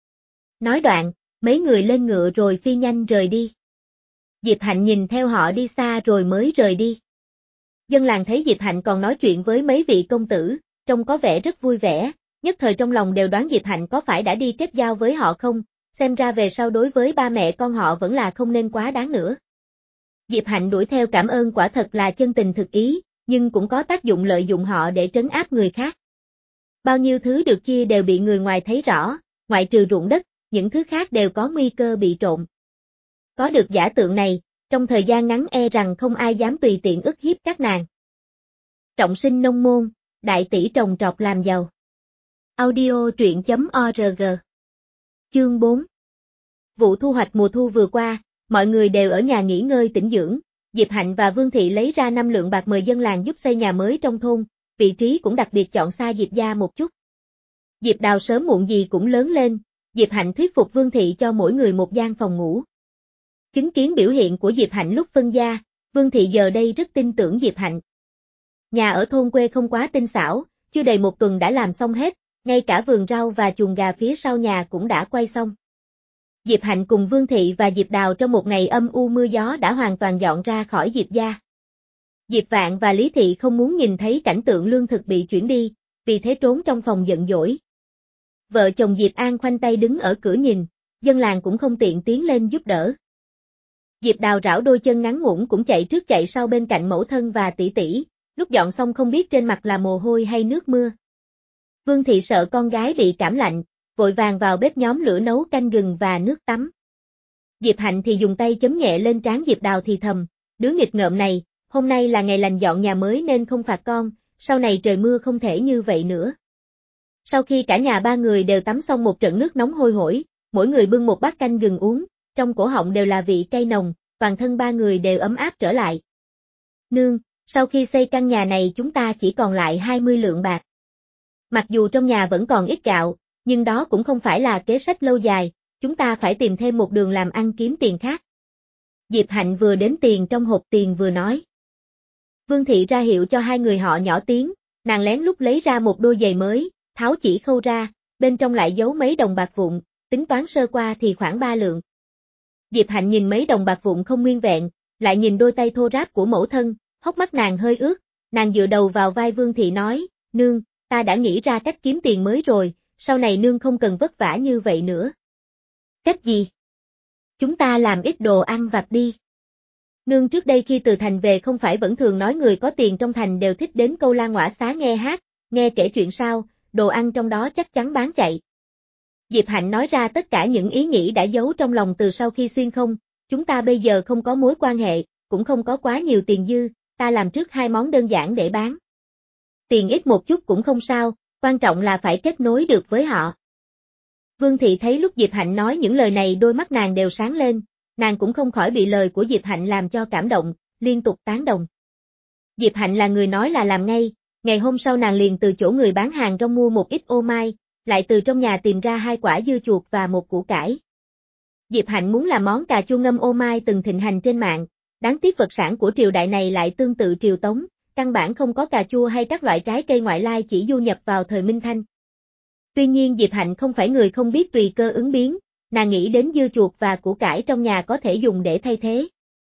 Nói đoạn, mấy người lên ngựa rồi phi nhanh rời đi. Diệp Hạnh nhìn theo họ đi xa rồi mới rời đi. Dân làng thấy Diệp Hạnh còn nói chuyện với mấy vị công tử, trông có vẻ rất vui vẻ, nhất thời trong lòng đều đoán Diệp Hạnh có phải đã đi kết giao với họ không, xem ra về sau đối với ba mẹ con họ vẫn là không nên quá đáng nữa. Diệp Hạnh đuổi theo cảm ơn quả thật là chân tình thực ý, nhưng cũng có tác dụng lợi dụng họ để trấn áp người khác. Bao nhiêu thứ được chia đều bị người ngoài thấy rõ, ngoại trừ ruộng đất, những thứ khác đều có nguy cơ bị trộm. Có được giả tượng này, trong thời gian ngắn e rằng không ai dám tùy tiện ức hiếp các nàng. Trọng sinh nông môn, đại tỷ trồng trọt làm giàu. Audio truyện chấm org. Chương bốn. Vụ thu hoạch mùa thu vừa qua, mọi người đều ở nhà nghỉ ngơi tĩnh dưỡng, Diệp Hạnh và Vương Thị lấy ra năm lượng bạc mời dân làng giúp xây nhà mới trong thôn, vị trí cũng đặc biệt chọn xa Diệp gia một chút. Diệp Đào sớm muộn gì cũng lớn lên, Diệp Hạnh thuyết phục Vương Thị cho mỗi người một gian phòng ngủ. Chứng kiến biểu hiện của Diệp Hạnh lúc phân gia, Vương Thị giờ đây rất tin tưởng Diệp Hạnh. Nhà ở thôn quê không quá tinh xảo, chưa đầy một tuần đã làm xong hết, Ngay cả vườn rau và chuồng gà phía sau nhà cũng đã quay xong. Diệp Hạnh cùng Vương Thị và Diệp Đào trong một ngày âm u mưa gió đã hoàn toàn dọn ra khỏi Diệp gia. Diệp Vạn và Lý Thị không muốn nhìn thấy cảnh tượng lương thực bị chuyển đi, vì thế trốn trong phòng giận dỗi. Vợ chồng Diệp An khoanh tay đứng ở cửa nhìn, dân làng cũng không tiện tiến lên giúp đỡ. Diệp Đào rảo đôi chân ngắn ngủn cũng chạy trước chạy sau bên cạnh mẫu thân và tỷ tỷ, lúc dọn xong không biết trên mặt là mồ hôi hay nước mưa. Vương Thị sợ con gái bị cảm lạnh, vội vàng vào bếp nhóm lửa nấu canh gừng và nước tắm. Diệp Hạnh thì dùng tay chấm nhẹ lên trán Diệp Đào thì thầm, đứa nghịch ngợm này, hôm nay là ngày lành dọn nhà mới nên không phạt con, sau này trời mưa không thể như vậy nữa. Sau khi cả nhà ba người đều tắm xong một trận nước nóng hôi hổi, mỗi người bưng một bát canh gừng uống, trong cổ họng đều là vị cay nồng, toàn thân ba người đều ấm áp trở lại. Nương, sau khi xây căn nhà này chúng ta chỉ còn lại hai mươi lượng bạc. Mặc dù trong nhà vẫn còn ít gạo, nhưng đó cũng không phải là kế sách lâu dài, chúng ta phải tìm thêm một đường làm ăn kiếm tiền khác. Diệp Hạnh vừa đếm tiền trong hộp tiền vừa nói. Vương Thị ra hiệu cho hai người họ nhỏ tiếng, nàng lén lút lấy ra một đôi giày mới, tháo chỉ khâu ra, bên trong lại giấu mấy đồng bạc vụn, tính toán sơ qua thì khoảng ba lượng. Diệp Hạnh nhìn mấy đồng bạc vụn không nguyên vẹn, lại nhìn đôi tay thô ráp của mẫu thân, hốc mắt nàng hơi ướt, nàng dựa đầu vào vai Vương Thị nói, nương, ta đã nghĩ ra cách kiếm tiền mới rồi, sau này nương không cần vất vả như vậy nữa. Cách gì? Chúng ta làm ít đồ ăn vặt đi. Nương trước đây khi từ thành về không phải vẫn thường nói người có tiền trong thành đều thích đến câu la ngõa xá nghe hát, nghe kể chuyện sao, đồ ăn trong đó chắc chắn bán chạy. Diệp Hạnh nói ra tất cả những ý nghĩ đã giấu trong lòng từ sau khi xuyên không, chúng ta bây giờ không có mối quan hệ, cũng không có quá nhiều tiền dư, ta làm trước hai món đơn giản để bán. Tiền ít một chút cũng không sao, quan trọng là phải kết nối được với họ. Vương Thị thấy lúc Diệp Hạnh nói những lời này đôi mắt nàng đều sáng lên, nàng cũng không khỏi bị lời của Diệp Hạnh làm cho cảm động, liên tục tán đồng. Diệp Hạnh là người nói là làm ngay, ngày hôm sau nàng liền từ chỗ người bán hàng rong mua một ít ô mai, lại từ trong nhà tìm ra hai quả dưa chuột và một củ cải. Diệp Hạnh muốn làm món cà chua ngâm ô mai từng thịnh hành trên mạng, đáng tiếc vật sản của triều đại này lại tương tự triều Tống, căn bản không có cà chua hay các loại trái cây ngoại lai chỉ du nhập vào thời Minh Thanh. Tuy nhiên Diệp Hạnh không phải người không biết tùy cơ ứng biến, nàng nghĩ đến dưa chuột và củ cải trong nhà có thể dùng để thay thế.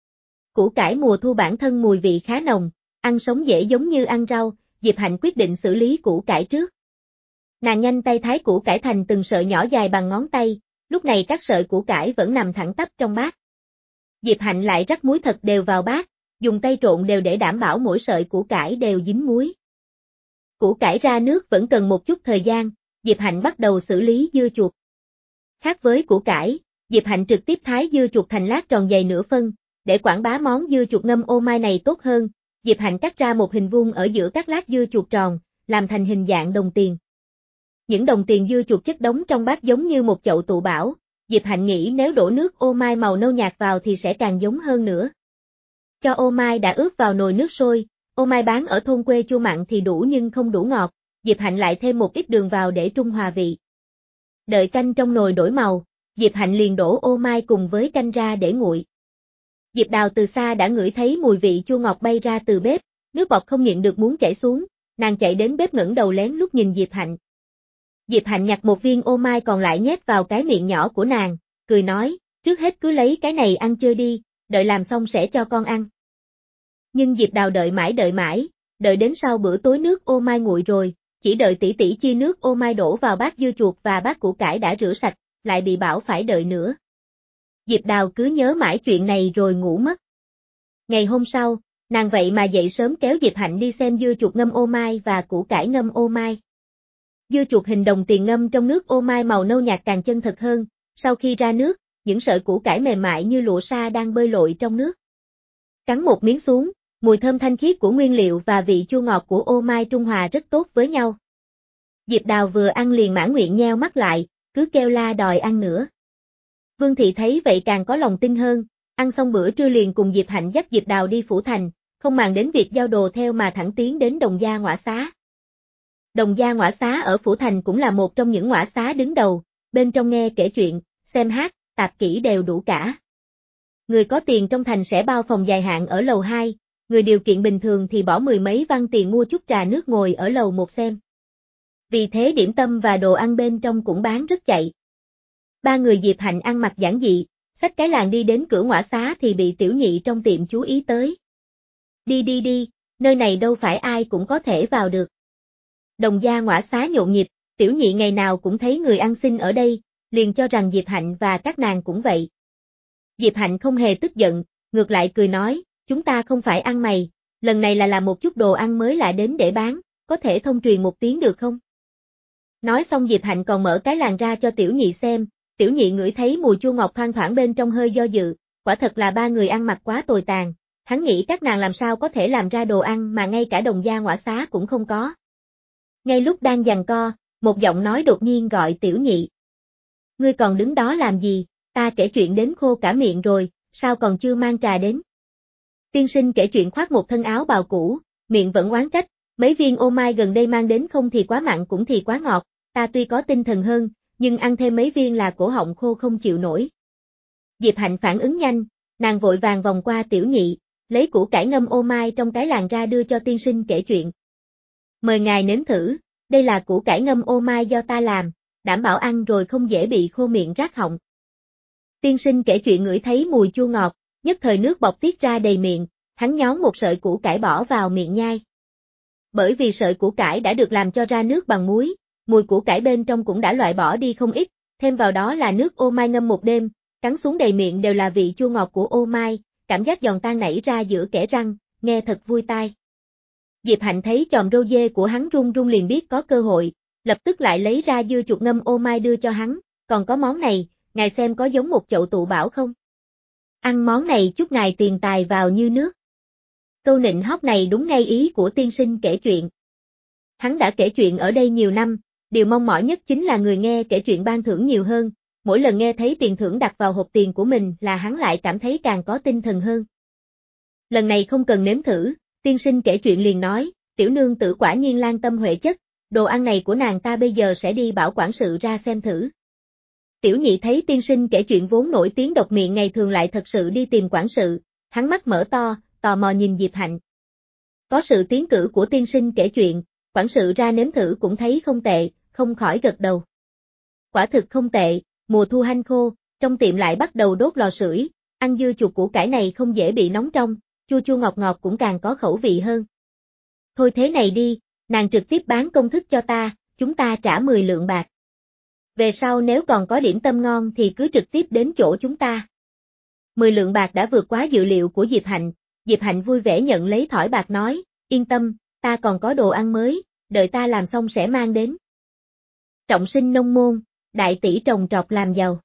Củ cải mùa thu bản thân mùi vị khá nồng, ăn sống dễ giống như ăn rau, Diệp Hạnh quyết định xử lý củ cải trước. Nàng nhanh tay thái củ cải thành từng sợi nhỏ dài bằng ngón tay, lúc này các sợi củ cải vẫn nằm thẳng tắp trong bát. Diệp Hạnh lại rắc muối thật đều vào bát, dùng tay trộn đều để đảm bảo mỗi sợi củ cải đều dính muối. Củ cải ra nước vẫn cần một chút thời gian, Diệp Hạnh bắt đầu xử lý dưa chuột. Khác với củ cải, Diệp Hạnh trực tiếp thái dưa chuột thành lát tròn dày nửa phân, để quảng bá món dưa chuột ngâm ô mai này tốt hơn, Diệp Hạnh cắt ra một hình vuông ở giữa các lát dưa chuột tròn, làm thành hình dạng đồng tiền. Những đồng tiền dưa chuột chất đống trong bát giống như một chậu tụ bảo, Diệp Hạnh nghĩ nếu đổ nước ô mai màu nâu nhạt vào thì sẽ càng giống hơn nữa. Cho ô mai đã ướp vào nồi nước sôi, ô mai bán ở thôn quê chua mặn thì đủ nhưng không đủ ngọt, Diệp Hạnh lại thêm một ít đường vào để trung hòa vị. Đợi canh trong nồi đổi màu, Diệp Hạnh liền đổ ô mai cùng với canh ra để nguội. Diệp Đào từ xa đã ngửi thấy mùi vị chua ngọt bay ra từ bếp, nước bọt không nhịn được muốn chảy xuống, nàng chạy đến bếp ngẩng đầu lén lút nhìn Diệp Hạnh. Diệp Hạnh nhặt một viên ô mai còn lại nhét vào cái miệng nhỏ của nàng, cười nói, trước hết cứ lấy cái này ăn chơi đi, đợi làm xong sẽ cho con ăn. Nhưng Diệp Đào đợi mãi đợi mãi, đợi đến sau bữa tối nước ô mai nguội rồi, chỉ đợi tỷ tỷ chia nước ô mai đổ vào bát dưa chuột và bát củ cải đã rửa sạch, lại bị bảo phải đợi nữa. Diệp Đào cứ nhớ mãi chuyện này rồi ngủ mất. Ngày hôm sau, nàng vậy mà dậy sớm kéo Diệp Hạnh đi xem dưa chuột ngâm ô mai và củ cải ngâm ô mai. Dưa chuột hình đồng tiền ngâm trong nước ô mai màu nâu nhạt càng chân thật hơn, sau khi ra nước, những sợi củ cải mềm mại như lụa sa đang bơi lội trong nước. Cắn một miếng xuống, mùi thơm thanh khiết của nguyên liệu và vị chua ngọt của ô mai trung hòa rất tốt với nhau. Diệp Đào vừa ăn liền mãn nguyện nheo mắt lại, cứ kêu la đòi ăn nữa. Vương Thị thấy vậy càng có lòng tin hơn, ăn xong bữa trưa liền cùng Diệp Hạnh dắt Diệp Đào đi phủ thành, không màng đến việc giao đồ theo mà thẳng tiến đến Đồng Gia Ngõa Xá. Đồng Gia Ngõa Xá ở phủ thành cũng là một trong những ngõa xá đứng đầu, bên trong nghe kể chuyện, xem hát, tạp kỹ đều đủ cả. Người có tiền trong thành sẽ bao phòng dài hạn ở lầu hai, người điều kiện bình thường thì bỏ mười mấy văn tiền mua chút trà nước ngồi ở lầu một xem. Vì thế điểm tâm và đồ ăn bên trong cũng bán rất chạy. Ba người Diệp Hạnh ăn mặc giản dị, xách cái làng đi đến cửa ngõ xá thì bị tiểu nhị trong tiệm chú ý tới. Đi đi đi, nơi này đâu phải ai cũng có thể vào được. Đồng gia ngõ xá nhộn nhịp, tiểu nhị ngày nào cũng thấy người ăn xin ở đây, liền cho rằng Diệp Hạnh và các nàng cũng vậy. Diệp Hạnh không hề tức giận, ngược lại cười nói, chúng ta không phải ăn mày, lần này là làm một chút đồ ăn mới lạ đến để bán, có thể thông truyền một tiếng được không? Nói xong Diệp Hạnh còn mở cái làng ra cho tiểu nhị xem, tiểu nhị ngửi thấy mùi chua ngọt thoang thoảng bên trong hơi do dự, quả thật là ba người ăn mặc quá tồi tàn, hắn nghĩ các nàng làm sao có thể làm ra đồ ăn mà ngay cả đồng gia ngõ xá cũng không có. Ngay lúc đang giằng co, một giọng nói đột nhiên gọi tiểu nhị. Ngươi còn đứng đó làm gì, ta kể chuyện đến khô cả miệng rồi, sao còn chưa mang trà đến? Tiên sinh kể chuyện khoác một thân áo bào cũ, miệng vẫn oán trách, mấy viên ô mai gần đây mang đến không thì quá mặn cũng thì quá ngọt, ta tuy có tinh thần hơn, nhưng ăn thêm mấy viên là cổ họng khô không chịu nổi. Diệp Hạnh phản ứng nhanh, nàng vội vàng vòng qua tiểu nhị, lấy củ cải ngâm ô mai trong cái làng ra đưa cho tiên sinh kể chuyện. Mời ngài nếm thử, đây là củ cải ngâm ô mai do ta làm, đảm bảo ăn rồi không dễ bị khô miệng rát họng. Tiên sinh kể chuyện ngửi thấy mùi chua ngọt, nhất thời nước bọt tiết ra đầy miệng, hắn nhón một sợi củ cải bỏ vào miệng nhai. Bởi vì sợi củ cải đã được làm cho ra nước bằng muối, mùi củ cải bên trong cũng đã loại bỏ đi không ít, thêm vào đó là nước ô mai ngâm một đêm, cắn xuống đầy miệng đều là vị chua ngọt của ô mai, cảm giác giòn tan nảy ra giữa kẽ răng, nghe thật vui tai. Diệp Hạnh thấy chòm râu dê của hắn run run liền biết có cơ hội, lập tức lại lấy ra dưa chuột ngâm ô mai đưa cho hắn, còn có món này, ngài xem có giống một chậu tụ bảo không? Ăn món này chúc ngài tiền tài vào như nước. Câu nịnh hót này đúng ngay ý của tiên sinh kể chuyện. Hắn đã kể chuyện ở đây nhiều năm, điều mong mỏi nhất chính là người nghe kể chuyện ban thưởng nhiều hơn, mỗi lần nghe thấy tiền thưởng đặt vào hộp tiền của mình là hắn lại cảm thấy càng có tinh thần hơn. Lần này không cần nếm thử, tiên sinh kể chuyện liền nói, tiểu nương tử quả nhiên lan tâm huệ chất, đồ ăn này của nàng ta bây giờ sẽ đi bảo quản sự ra xem thử. Tiểu nhị thấy tiên sinh kể chuyện vốn nổi tiếng độc miệng ngày thường lại thật sự đi tìm quản sự, hắn mắt mở to, tò mò nhìn Diệp Hạnh. Có sự tiến cử của tiên sinh kể chuyện, quản sự ra nếm thử cũng thấy không tệ, không khỏi gật đầu. Quả thực không tệ, mùa thu hanh khô, trong tiệm lại bắt đầu đốt lò sưởi, ăn dưa chuột củ cải này không dễ bị nóng trong, chua chua ngọt ngọt cũng càng có khẩu vị hơn. Thôi thế này đi, nàng trực tiếp bán công thức cho ta, chúng ta trả mười lượng bạc. Về sau nếu còn có điểm tâm ngon thì cứ trực tiếp đến chỗ chúng ta. mười lượng bạc đã vượt quá dự liệu của Diệp Hạnh, Diệp Hạnh vui vẻ nhận lấy thỏi bạc nói, yên tâm, ta còn có đồ ăn mới, đợi ta làm xong sẽ mang đến. Trọng sinh nông môn, đại tỷ trồng trọt làm giàu.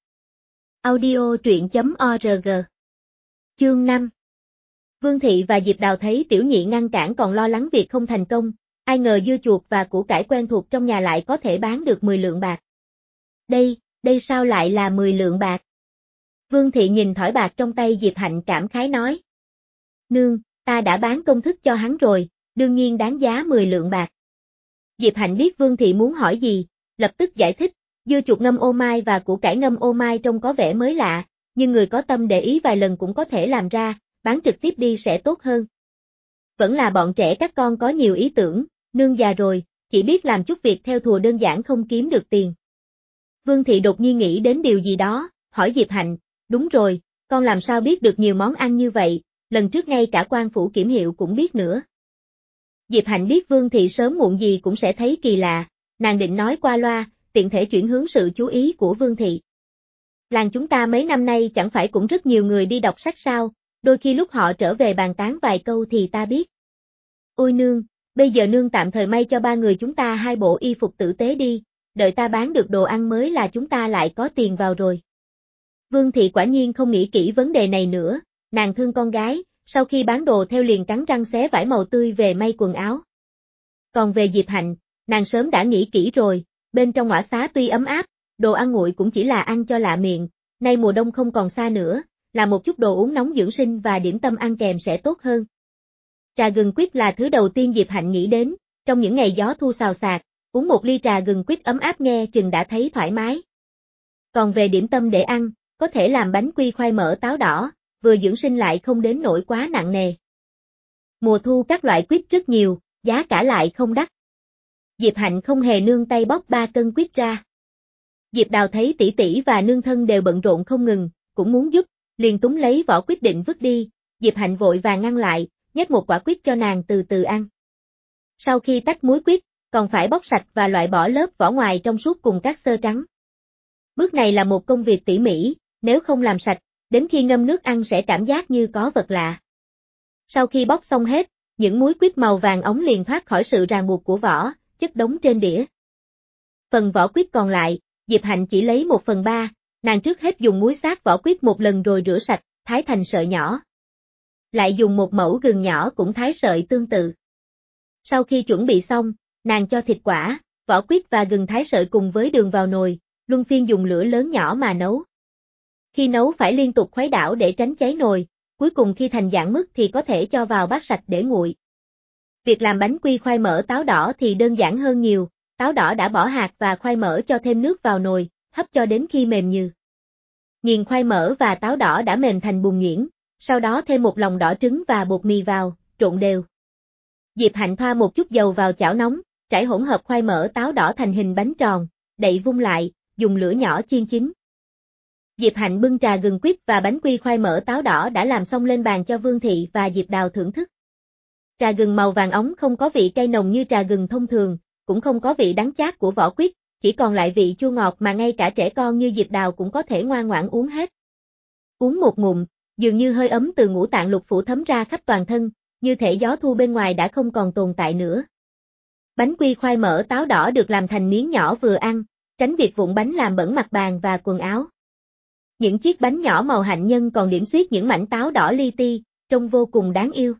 Audio truyện chấm org. Chương năm. Vương Thị và Diệp Đào thấy tiểu nhị ngăn cản còn lo lắng việc không thành công, ai ngờ dưa chuột và củ cải quen thuộc trong nhà lại có thể bán được mười lượng bạc. Đây, đây sao lại là mười lượng bạc? Vương Thị nhìn thỏi bạc trong tay Diệp Hạnh cảm khái nói. Nương, ta đã bán công thức cho hắn rồi, đương nhiên đáng giá mười lượng bạc. Diệp Hạnh biết Vương Thị muốn hỏi gì, lập tức giải thích, dưa chuột ngâm ô mai và củ cải ngâm ô mai trông có vẻ mới lạ, nhưng người có tâm để ý vài lần cũng có thể làm ra, bán trực tiếp đi sẽ tốt hơn. Vẫn là bọn trẻ các con có nhiều ý tưởng, nương già rồi, chỉ biết làm chút việc theo thùa đơn giản không kiếm được tiền. Vương Thị đột nhiên nghĩ đến điều gì đó, hỏi Diệp Hạnh, đúng rồi, con làm sao biết được nhiều món ăn như vậy, lần trước ngay cả quan phủ kiểm hiệu cũng biết nữa. Diệp Hạnh biết Vương Thị sớm muộn gì cũng sẽ thấy kỳ lạ, nàng định nói qua loa, tiện thể chuyển hướng sự chú ý của Vương Thị. Làng chúng ta mấy năm nay chẳng phải cũng rất nhiều người đi đọc sách sao, đôi khi lúc họ trở về bàn tán vài câu thì ta biết. Ôi nương, bây giờ nương tạm thời may cho ba người chúng ta hai bộ y phục tử tế đi, đợi ta bán được đồ ăn mới là chúng ta lại có tiền vào rồi. Vương Thị quả nhiên không nghĩ kỹ vấn đề này nữa, nàng thương con gái, sau khi bán đồ theo liền cắn răng xé vải màu tươi về may quần áo. Còn về Diệp Hạnh, nàng sớm đã nghĩ kỹ rồi, bên trong ngõ xá tuy ấm áp, đồ ăn nguội cũng chỉ là ăn cho lạ miệng, nay mùa đông không còn xa nữa, là một chút đồ uống nóng dưỡng sinh và điểm tâm ăn kèm sẽ tốt hơn. Trà gừng quýt là thứ đầu tiên Diệp Hạnh nghĩ đến, trong những ngày gió thu xào xạc, uống một ly trà gừng quýt ấm áp nghe chừng đã thấy thoải mái. Còn về điểm tâm để ăn, có thể làm bánh quy khoai mỡ táo đỏ, vừa dưỡng sinh lại không đến nỗi quá nặng nề. Mùa thu các loại quýt rất nhiều, giá cả lại không đắt. Diệp Hạnh không hề nương tay bóc ba cân quýt ra. Diệp Đào thấy tỷ tỷ và nương thân đều bận rộn không ngừng, cũng muốn giúp, liền túm lấy vỏ quýt định vứt đi, Diệp Hạnh vội vàng ngăn lại, nhét một quả quýt cho nàng từ từ ăn. Sau khi tách muối quýt, còn phải bóc sạch và loại bỏ lớp vỏ ngoài trong suốt cùng các xơ trắng. Bước này là một công việc tỉ mỉ, nếu không làm sạch, đến khi ngâm nước ăn sẽ cảm giác như có vật lạ. Sau khi bóc xong hết, những muối quýt màu vàng óng liền thoát khỏi sự ràng buộc của vỏ, chất đống trên đĩa. Phần vỏ quýt còn lại, Diệp Hạnh chỉ lấy một phần ba, nàng trước hết dùng muối xát vỏ quýt một lần rồi rửa sạch, thái thành sợi nhỏ. Lại dùng một mẩu gừng nhỏ cũng thái sợi tương tự. Sau khi chuẩn bị xong, nàng cho thịt quả, vỏ quýt và gừng thái sợi cùng với đường vào nồi, luân phiên dùng lửa lớn nhỏ mà nấu. Khi nấu phải liên tục khuấy đảo để tránh cháy nồi, cuối cùng khi thành dạng mứt thì có thể cho vào bát sạch để nguội. Việc làm bánh quy khoai mỡ táo đỏ thì đơn giản hơn nhiều, táo đỏ đã bỏ hạt và khoai mỡ cho thêm nước vào nồi, hấp cho đến khi mềm nhừ. Nghiền khoai mỡ và táo đỏ đã mềm thành bùn nhuyễn, sau đó thêm một lòng đỏ trứng và bột mì vào, trộn đều. Diệp Hạnh thoa một chút dầu vào chảo nóng, trải hỗn hợp khoai mỡ táo đỏ thành hình bánh tròn, đậy vung lại, dùng lửa nhỏ chiên chín. Diệp Hạnh bưng trà gừng quýt và bánh quy khoai mỡ táo đỏ đã làm xong lên bàn cho Vương Thị và Diệp Đào thưởng thức. Trà gừng màu vàng óng không có vị cay nồng như trà gừng thông thường, cũng không có vị đắng chát của vỏ quýt, chỉ còn lại vị chua ngọt mà ngay cả trẻ con như Diệp Đào cũng có thể ngoan ngoãn uống hết. Uống một ngụm, dường như hơi ấm từ ngũ tạng lục phủ thấm ra khắp toàn thân, như thể gió thu bên ngoài đã không còn tồn tại nữa. Bánh quy khoai mỡ táo đỏ được làm thành miếng nhỏ vừa ăn, tránh việc vụn bánh làm bẩn mặt bàn và quần áo. Những chiếc bánh nhỏ màu hạnh nhân còn điểm xuyết những mảnh táo đỏ li ti, trông vô cùng đáng yêu.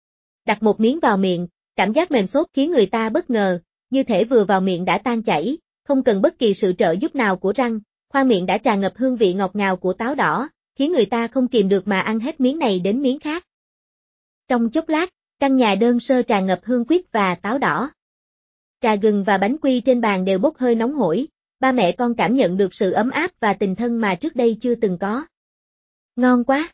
Đặt một miếng vào miệng, cảm giác mềm xốp khiến người ta bất ngờ, như thể vừa vào miệng đã tan chảy, không cần bất kỳ sự trợ giúp nào của răng, khoang miệng đã tràn ngập hương vị ngọt ngào của táo đỏ, khiến người ta không kìm được mà ăn hết miếng này đến miếng khác. Trong chốc lát, căn nhà đơn sơ tràn ngập hương quýt và táo đỏ. Trà gừng và bánh quy trên bàn đều bốc hơi nóng hổi, ba mẹ con cảm nhận được sự ấm áp và tình thân mà trước đây chưa từng có. Ngon quá!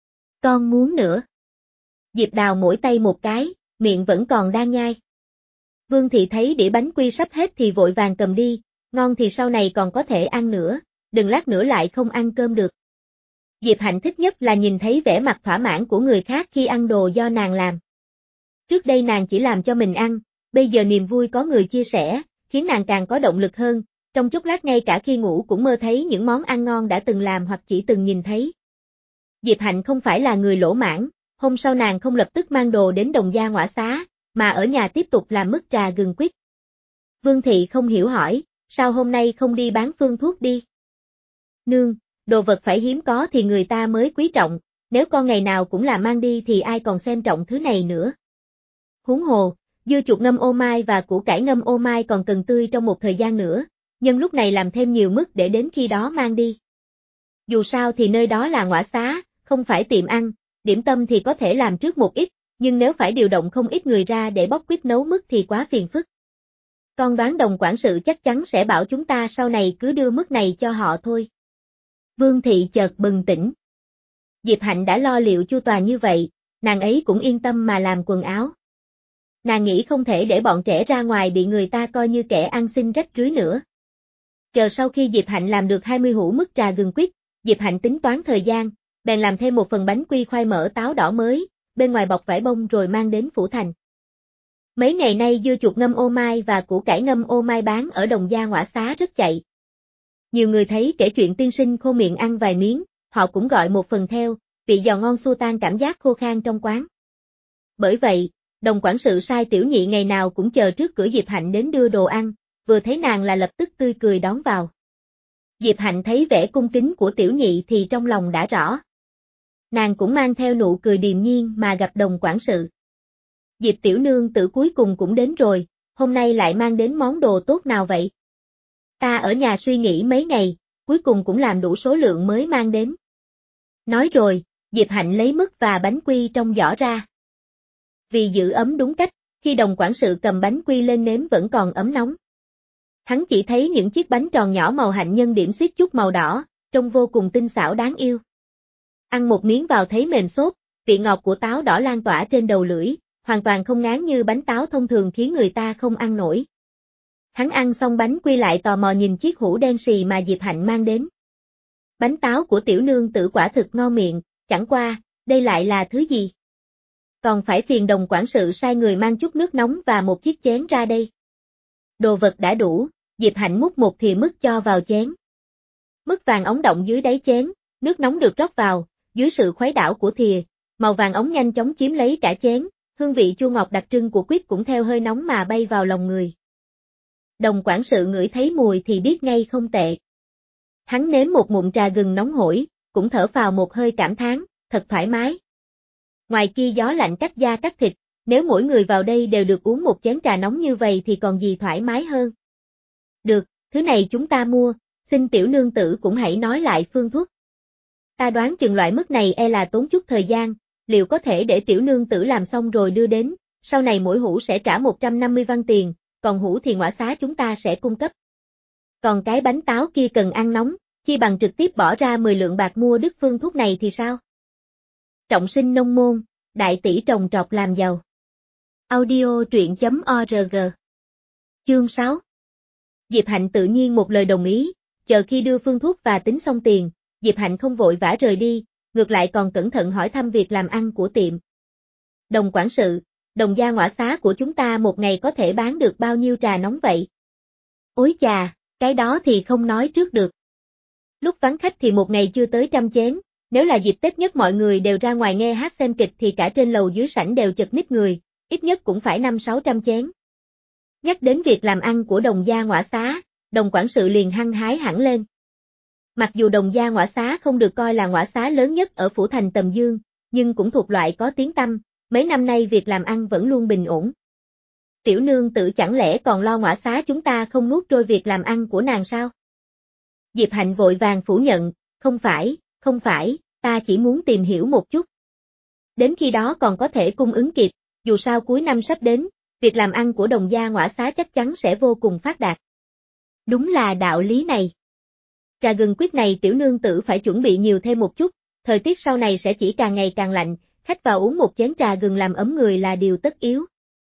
Con muốn nữa. Diệp Đào mỗi tay một cái, miệng vẫn còn đang nhai. Vương Thị thấy đĩa bánh quy sắp hết thì vội vàng cầm đi, ngon thì sau này còn có thể ăn nữa, đừng lát nữa lại không ăn cơm được. Diệp Hạnh thích nhất là nhìn thấy vẻ mặt thỏa mãn của người khác khi ăn đồ do nàng làm. Trước đây nàng chỉ làm cho mình ăn, bây giờ niềm vui có người chia sẻ, khiến nàng càng có động lực hơn, trong chốc lát ngay cả khi ngủ cũng mơ thấy những món ăn ngon đã từng làm hoặc chỉ từng nhìn thấy. Diệp Hạnh không phải là người lỗ mãn, hôm sau nàng không lập tức mang đồ đến Đồng Gia Ngõa Xá, mà ở nhà tiếp tục làm mứt trà gừng quýt. Vương Thị không hiểu hỏi, sao hôm nay không đi bán phương thuốc đi? Nương, đồ vật phải hiếm có thì người ta mới quý trọng, nếu con ngày nào cũng là mang đi thì ai còn xem trọng thứ này nữa. Huống hồ, dưa chuột ngâm ô mai và củ cải ngâm ô mai còn cần tươi trong một thời gian nữa, nhân lúc này làm thêm nhiều mứt để đến khi đó mang đi. Dù sao thì nơi đó là Ngõa Xá, không phải tiệm ăn, điểm tâm thì có thể làm trước một ít, nhưng nếu phải điều động không ít người ra để bóc quýt nấu mứt thì quá phiền phức. Con đoán Đồng quản sự chắc chắn sẽ bảo chúng ta sau này cứ đưa mứt này cho họ thôi. Vương Thị chợt bừng tỉnh. Diệp Hạnh đã lo liệu chu toàn như vậy, nàng ấy cũng yên tâm mà làm quần áo. Nàng nghĩ không thể để bọn trẻ ra ngoài bị người ta coi như kẻ ăn xin rách rưới nữa. Chờ sau khi Diệp Hạnh làm được hai mươi hũ mứt trà gừng quýt, Diệp Hạnh tính toán thời gian, bèn làm thêm một phần bánh quy khoai mỡ táo đỏ mới, bên ngoài bọc vải bông rồi mang đến phủ thành. Mấy ngày nay dưa chuột ngâm ô mai và củ cải ngâm ô mai bán ở Đồng Gia Ngõa Xá rất chạy. Nhiều người thấy kể chuyện tiên sinh khô miệng ăn vài miếng, họ cũng gọi một phần theo, vị giòn ngon xua tan cảm giác khô khan trong quán. Bởi vậy, Đồng quản sự sai tiểu nhị ngày nào cũng chờ trước cửa Diệp Hạnh đến đưa đồ ăn, vừa thấy nàng là lập tức tươi cười đón vào. Diệp Hạnh thấy vẻ cung kính của tiểu nhị thì trong lòng đã rõ. Nàng cũng mang theo nụ cười điềm nhiên mà gặp Đồng quản sự. Diệp tiểu nương tử cuối cùng cũng đến rồi, hôm nay lại mang đến món đồ tốt nào vậy? Ta ở nhà suy nghĩ mấy ngày, cuối cùng cũng làm đủ số lượng mới mang đến. Nói rồi, Diệp Hạnh lấy mứt và bánh quy trong giỏ ra. Vì giữ ấm đúng cách, khi Đồng quản sự cầm bánh quy lên nếm vẫn còn ấm nóng. Hắn chỉ thấy những chiếc bánh tròn nhỏ màu hạnh nhân điểm xuyết chút màu đỏ, trông vô cùng tinh xảo đáng yêu. Ăn một miếng vào thấy mềm xốp, vị ngọt của táo đỏ lan tỏa trên đầu lưỡi, hoàn toàn không ngán như bánh táo thông thường khiến người ta không ăn nổi. Hắn ăn xong bánh quy lại tò mò nhìn chiếc hũ đen xì mà Diệp Hạnh mang đến. Bánh táo của tiểu nương tử quả thực ngon miệng, chẳng qua, đây lại là thứ gì? Còn phải phiền Đồng quản sự sai người mang chút nước nóng và một chiếc chén ra đây. Đồ vật đã đủ, Diệp Hạnh múc một thìa mứt cho vào chén. Mứt vàng óng động dưới đáy chén, nước nóng được rót vào, dưới sự khuấy đảo của thìa, màu vàng óng nhanh chóng chiếm lấy cả chén, hương vị chua ngọt đặc trưng của quýt cũng theo hơi nóng mà bay vào lòng người. Đồng quản sự ngửi thấy mùi thì biết ngay không tệ. Hắn nếm một ngụm trà gừng nóng hổi, cũng thở phào một hơi cảm thán, thật thoải mái. Ngoài kia gió lạnh cắt da cắt thịt, nếu mỗi người vào đây đều được uống một chén trà nóng như vậy thì còn gì thoải mái hơn. Được, thứ này chúng ta mua, xin tiểu nương tử cũng hãy nói lại phương thuốc. Ta đoán chừng loại mứt này e là tốn chút thời gian, liệu có thể để tiểu nương tử làm xong rồi đưa đến, sau này mỗi hũ sẽ trả một trăm năm mươi văn tiền, còn hũ thì ngõa xá chúng ta sẽ cung cấp. Còn cái bánh táo kia cần ăn nóng, chi bằng trực tiếp bỏ ra mười lượng bạc mua đứt phương thuốc này thì sao? Trọng sinh nông môn, đại tỷ trồng trọt làm giàu. Audio truyện chấm org. Chương sáu. Diệp Hạnh tự nhiên một lời đồng ý, chờ khi đưa phương thuốc và tính xong tiền, Diệp Hạnh không vội vã rời đi, ngược lại còn cẩn thận hỏi thăm việc làm ăn của tiệm. Đồng quản sự, Đồng gia ngõa xá của chúng ta một ngày có thể bán được bao nhiêu trà nóng vậy? Ôi chà, cái đó thì không nói trước được. Lúc vắng khách thì một ngày chưa tới trăm chén, nếu là dịp Tết nhất mọi người đều ra ngoài nghe hát xem kịch thì cả trên lầu dưới sảnh đều chật ních người, ít nhất cũng phải năm sáu trăm chén. Nhắc đến việc làm ăn của Đồng gia ngõa xá, Đồng quản sự liền hăng hái hẳn lên. Mặc dù Đồng gia ngõa xá không được coi là ngõa xá lớn nhất ở phủ thành Tầm Dương, nhưng cũng thuộc loại có tiếng tăm, mấy năm nay việc làm ăn vẫn luôn bình ổn. Tiểu nương tử chẳng lẽ còn lo ngõa xá chúng ta không nuốt trôi việc làm ăn của nàng sao? Diệp Hạnh vội vàng phủ nhận, không phải, không phải, ta chỉ muốn tìm hiểu một chút. Đến khi đó còn có thể cung ứng kịp, dù sao cuối năm sắp đến, việc làm ăn của Đồng gia ngõa xá chắc chắn sẽ vô cùng phát đạt. Đúng là đạo lý này. Trà gừng quýt này tiểu nương tử phải chuẩn bị nhiều thêm một chút, thời tiết sau này sẽ chỉ càng ngày càng lạnh, khách vào uống một chén trà gừng làm ấm người là điều tất yếu.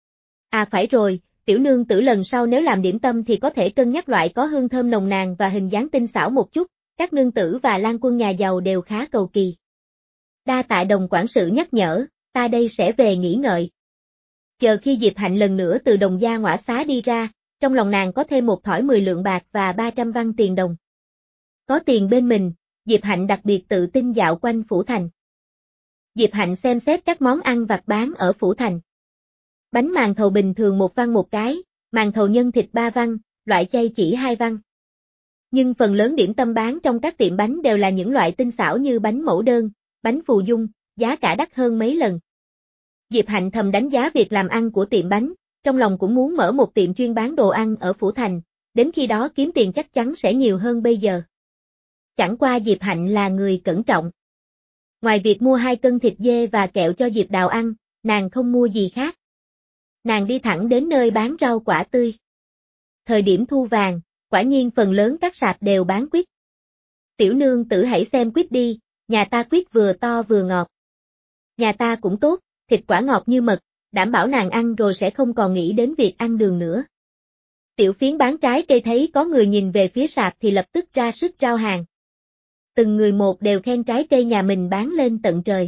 À phải rồi, tiểu nương tử lần sau nếu làm điểm tâm thì có thể cân nhắc loại có hương thơm nồng nàn và hình dáng tinh xảo một chút, các nương tử và lang quân nhà giàu đều khá cầu kỳ. Đa tạ Đồng quản sự nhắc nhở, ta đây sẽ về nghỉ ngợi. Chờ khi Diệp Hạnh lần nữa từ Đồng gia ngõa xá đi ra, trong lòng nàng có thêm một thỏi mười lượng bạc và ba trăm văn tiền đồng. Có tiền bên mình, Diệp Hạnh đặc biệt tự tin dạo quanh phủ thành. Diệp Hạnh xem xét các món ăn vặt bán ở phủ thành. Bánh màn thầu bình thường một văn một cái, màn thầu nhân thịt ba văn, loại chay chỉ hai văn. Nhưng phần lớn điểm tâm bán trong các tiệm bánh đều là những loại tinh xảo như bánh mẫu đơn, bánh phù dung, giá cả đắt hơn mấy lần. Diệp Hạnh thầm đánh giá việc làm ăn của tiệm bánh, trong lòng cũng muốn mở một tiệm chuyên bán đồ ăn ở phủ thành, đến khi đó kiếm tiền chắc chắn sẽ nhiều hơn bây giờ. Chẳng qua Diệp Hạnh là người cẩn trọng. Ngoài việc mua hai cân thịt dê và kẹo cho Diệp Đào ăn, nàng không mua gì khác. Nàng đi thẳng đến nơi bán rau quả tươi. Thời điểm thu vàng, quả nhiên phần lớn các sạp đều bán quýt. Tiểu nương tử hãy xem quýt đi, nhà ta quýt vừa to vừa ngọt. Nhà ta cũng tốt, thịt quả ngọt như mật, đảm bảo nàng ăn rồi sẽ không còn nghĩ đến việc ăn đường nữa. Tiểu phiến bán trái cây thấy có người nhìn về phía sạp thì lập tức ra sức rao hàng. Từng người một đều khen trái cây nhà mình bán lên tận trời.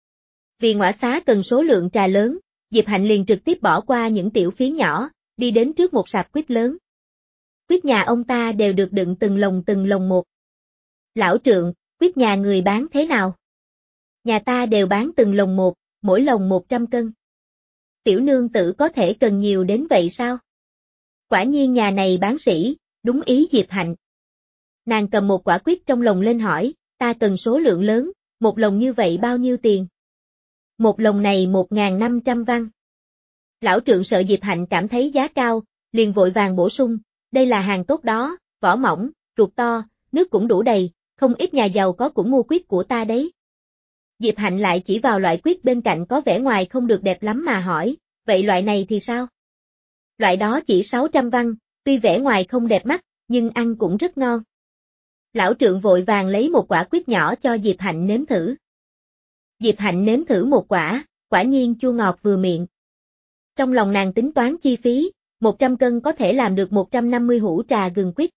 Vì ngõa xá cần số lượng trà lớn, Diệp Hạnh liền trực tiếp bỏ qua những tiểu phiến nhỏ, đi đến trước một sạp quýt lớn. Quýt nhà ông ta đều được đựng từng lồng từng lồng một. Lão trượng, quýt nhà người bán thế nào? Nhà ta đều bán từng lồng một, mỗi lồng một trăm cân. Tiểu nương tử có thể cần nhiều đến vậy sao? Quả nhiên nhà này bán sỉ, đúng ý Diệp Hạnh. Nàng cầm một quả quýt trong lồng lên hỏi, ta cần số lượng lớn, một lồng như vậy bao nhiêu tiền? Một lồng này một nghìn năm trăm văn. Lão trượng sợ Diệp Hạnh cảm thấy giá cao, liền vội vàng bổ sung, đây là hàng tốt đó, vỏ mỏng, ruột to, nước cũng đủ đầy, không ít nhà giàu có cũng mua quýt của ta đấy. Diệp Hạnh lại chỉ vào loại quýt bên cạnh có vẻ ngoài không được đẹp lắm mà hỏi, vậy loại này thì sao? Loại đó chỉ sáu trăm văn, tuy vẻ ngoài không đẹp mắt, nhưng ăn cũng rất ngon. Lão trượng vội vàng lấy một quả quýt nhỏ cho Diệp Hạnh nếm thử. Diệp Hạnh nếm thử một quả, quả nhiên chua ngọt vừa miệng. Trong lòng nàng tính toán chi phí, một trăm cân có thể làm được một trăm năm mươi hũ trà gừng quýt.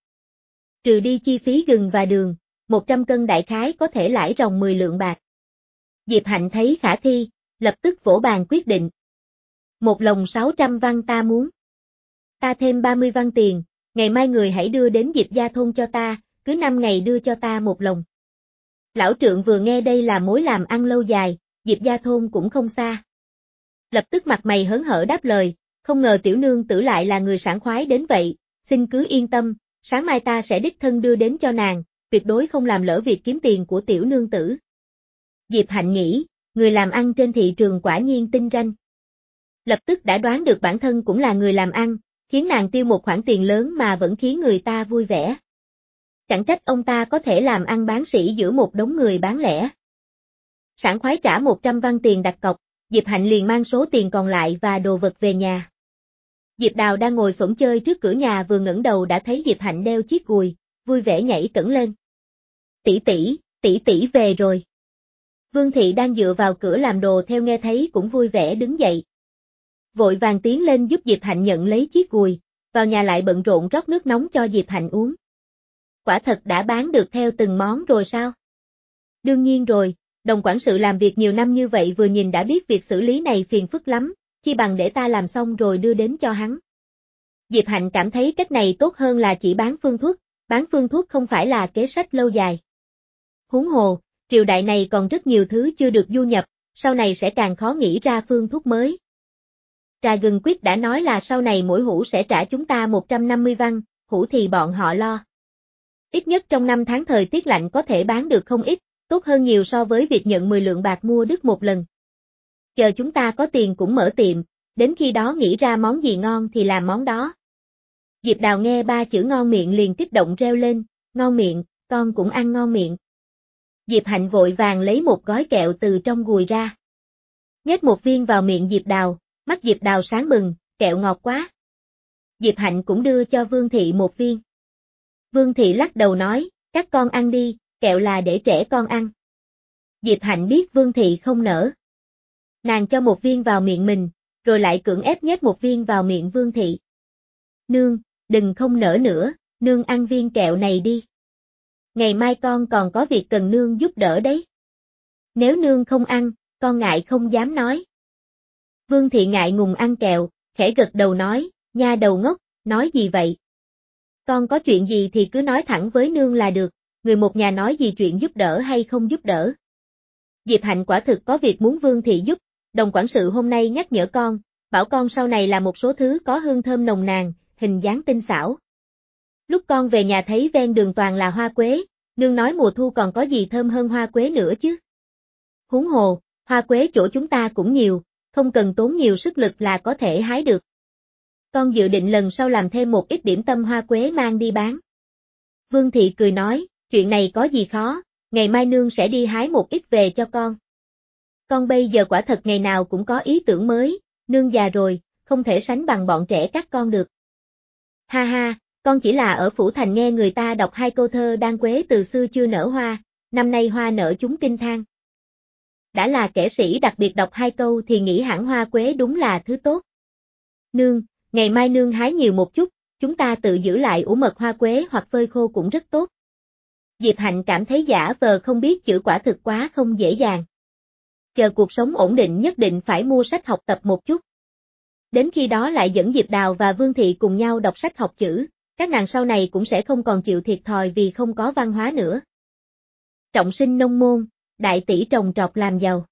Trừ đi chi phí gừng và đường, một trăm cân đại khái có thể lãi ròng mười lượng bạc. Diệp Hạnh thấy khả thi, lập tức vỗ bàn quyết định. Một lồng sáu trăm văn ta muốn. Ta thêm ba mươi văn tiền, ngày mai người hãy đưa đến Diệp gia thôn cho ta, cứ năm ngày đưa cho ta một lồng. Lão trượng vừa nghe đây là mối làm ăn lâu dài, Diệp gia thôn cũng không xa. Lập tức mặt mày hớn hở đáp lời, không ngờ tiểu nương tử lại là người sảng khoái đến vậy, xin cứ yên tâm, sáng mai ta sẽ đích thân đưa đến cho nàng, tuyệt đối không làm lỡ việc kiếm tiền của tiểu nương tử. Diệp Hạnh nghĩ, người làm ăn trên thị trường quả nhiên tinh ranh. Lập tức đã đoán được bản thân cũng là người làm ăn, khiến nàng tiêu một khoản tiền lớn mà vẫn khiến người ta vui vẻ. Chẳng trách ông ta có thể làm ăn bán sỉ giữa một đống người bán lẻ. Sảng khoái trả một trăm văn tiền đặt cọc, Diệp Hạnh liền mang số tiền còn lại và đồ vật về nhà. Diệp Đào đang ngồi xổm chơi trước cửa nhà vừa ngẩng đầu đã thấy Diệp Hạnh đeo chiếc gùi, vui vẻ nhảy cẫng lên. Tỷ tỷ, tỷ tỷ về rồi. Vương Thị đang dựa vào cửa làm đồ theo nghe thấy cũng vui vẻ đứng dậy. Vội vàng tiến lên giúp Diệp Hạnh nhận lấy chiếc gùi, vào nhà lại bận rộn rót nước nóng cho Diệp Hạnh uống. Quả thật đã bán được theo từng món rồi sao? Đương nhiên rồi, đồng quản sự làm việc nhiều năm như vậy vừa nhìn đã biết việc xử lý này phiền phức lắm, chi bằng để ta làm xong rồi đưa đến cho hắn. Diệp Hạnh cảm thấy cách này tốt hơn là chỉ bán phương thuốc, bán phương thuốc không phải là kế sách lâu dài. Huống hồ, triều đại này còn rất nhiều thứ chưa được du nhập, sau này sẽ càng khó nghĩ ra phương thuốc mới. Trà gừng quýt đã nói là sau này mỗi hũ sẽ trả chúng ta một trăm năm mươi văn, hũ thì bọn họ lo. Ít nhất trong năm tháng thời tiết lạnh có thể bán được không ít, tốt hơn nhiều so với việc nhận mười lượng bạc mua đứt một lần. Chờ chúng ta có tiền cũng mở tiệm, đến khi đó nghĩ ra món gì ngon thì làm món đó. Diệp Đào nghe ba chữ ngon miệng liền kích động reo lên, ngon miệng, con cũng ăn ngon miệng. Diệp Hạnh vội vàng lấy một gói kẹo từ trong gùi ra. Nhét một viên vào miệng Diệp Đào, mắt Diệp Đào sáng bừng, kẹo ngọt quá. Diệp Hạnh cũng đưa cho Vương Thị một viên. Vương Thị lắc đầu nói, các con ăn đi, kẹo là để trẻ con ăn. Diệp Hạnh biết Vương Thị không nỡ. Nàng cho một viên vào miệng mình, rồi lại cưỡng ép nhét một viên vào miệng Vương Thị. Nương, đừng không nỡ nữa, nương ăn viên kẹo này đi. Ngày mai con còn có việc cần nương giúp đỡ đấy. Nếu nương không ăn, con ngại không dám nói. Vương Thị ngại ngùng ăn kẹo, khẽ gật đầu nói, nha đầu ngốc, nói gì vậy? Con có chuyện gì thì cứ nói thẳng với nương là được, người một nhà nói gì chuyện giúp đỡ hay không giúp đỡ. Diệp Hạnh quả thực có việc muốn Vương Thị giúp, đồng quản sự hôm nay nhắc nhở con, bảo con sau này làm một số thứ có hương thơm nồng nàn, hình dáng tinh xảo. Lúc con về nhà thấy ven đường toàn là hoa quế, nương nói mùa thu còn có gì thơm hơn hoa quế nữa chứ. Huống hồ, hoa quế chỗ chúng ta cũng nhiều, không cần tốn nhiều sức lực là có thể hái được. Con dự định lần sau làm thêm một ít điểm tâm hoa quế mang đi bán. Vương Thị cười nói, chuyện này có gì khó, ngày mai nương sẽ đi hái một ít về cho con. Con bây giờ quả thật ngày nào cũng có ý tưởng mới, nương già rồi, không thể sánh bằng bọn trẻ các con được. Ha ha, con chỉ là ở Phủ Thành nghe người ta đọc hai câu thơ đan quế từ xưa chưa nở hoa, năm nay hoa nở chúng kinh than. Đã là kẻ sĩ đặc biệt đọc hai câu thì nghĩ hẳn hoa quế đúng là thứ tốt. Nương, ngày mai nương hái nhiều một chút, chúng ta tự giữ lại ủ mật hoa quế hoặc phơi khô cũng rất tốt. Diệp Hạnh cảm thấy giả vờ không biết chữ quả thực quá không dễ dàng. Chờ cuộc sống ổn định nhất định phải mua sách học tập một chút. Đến khi đó lại dẫn Diệp Đào và Vương Thị cùng nhau đọc sách học chữ, các nàng sau này cũng sẽ không còn chịu thiệt thòi vì không có văn hóa nữa. Trọng sinh nông môn, đại tỷ trồng trọt làm giàu.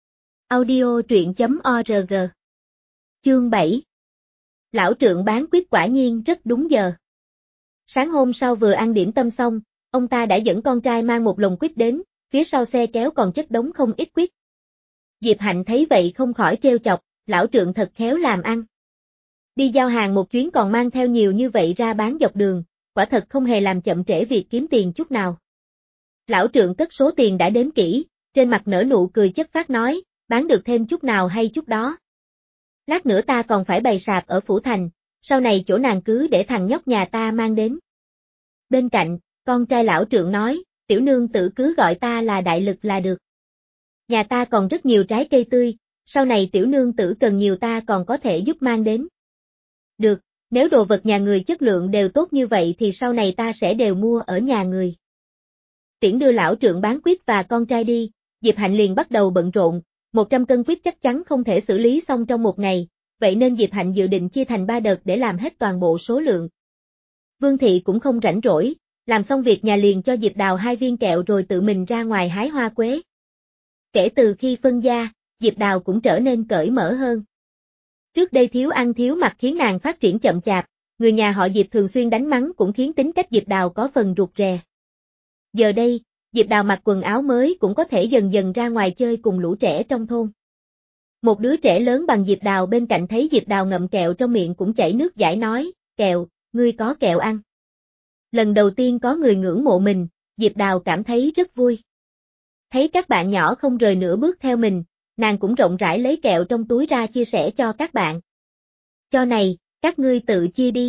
Audio truyện chấm org. Chương bảy. Lão trượng bán quýt quả nhiên rất đúng giờ. Sáng hôm sau vừa ăn điểm tâm xong, ông ta đã dẫn con trai mang một lồng quýt đến, phía sau xe kéo còn chất đống không ít quýt. Diệp Hạnh thấy vậy không khỏi trêu chọc, lão trượng thật khéo làm ăn. Đi giao hàng một chuyến còn mang theo nhiều như vậy ra bán dọc đường, quả thật không hề làm chậm trễ việc kiếm tiền chút nào. Lão trượng cất số tiền đã đếm kỹ, trên mặt nở nụ cười chất phác nói, bán được thêm chút nào hay chút đó. Lát nữa ta còn phải bày sạp ở Phủ Thành, sau này chỗ nàng cứ để thằng nhóc nhà ta mang đến. Bên cạnh, con trai lão trượng nói, tiểu nương tử cứ gọi ta là đại lực là được. Nhà ta còn rất nhiều trái cây tươi, sau này tiểu nương tử cần nhiều ta còn có thể giúp mang đến. Được, Nếu đồ vật nhà người chất lượng đều tốt như vậy thì sau này ta sẽ đều mua ở nhà người. Tiễn đưa lão trượng bán quýt và con trai đi, Diệp Hạnh liền bắt đầu bận rộn, một trăm cân quýt chắc chắn không thể xử lý xong trong một ngày, vậy nên Diệp Hạnh dự định chia thành ba đợt để làm hết toàn bộ số lượng. Vương Thị cũng không rảnh rỗi, làm xong việc nhà liền cho Diệp Đào hai viên kẹo rồi tự mình ra ngoài hái hoa quế. Kể từ khi phân gia, Diệp Đào cũng trở nên cởi mở hơn. Trước đây thiếu ăn thiếu mặc khiến nàng phát triển chậm chạp, người nhà họ Diệp thường xuyên đánh mắng cũng khiến tính cách Diệp Đào có phần rụt rè. Giờ đây, Diệp Đào mặc quần áo mới cũng có thể dần dần ra ngoài chơi cùng lũ trẻ trong thôn. Một đứa trẻ lớn bằng Diệp Đào bên cạnh thấy Diệp Đào ngậm kẹo trong miệng cũng chảy nước dãi nói, kẹo, ngươi có kẹo ăn. Lần đầu tiên có người ngưỡng mộ mình, Diệp Đào cảm thấy rất vui. Thấy các bạn nhỏ không rời nửa bước theo mình, nàng cũng rộng rãi lấy kẹo trong túi ra chia sẻ cho các bạn. Cho này, các ngươi tự chia đi.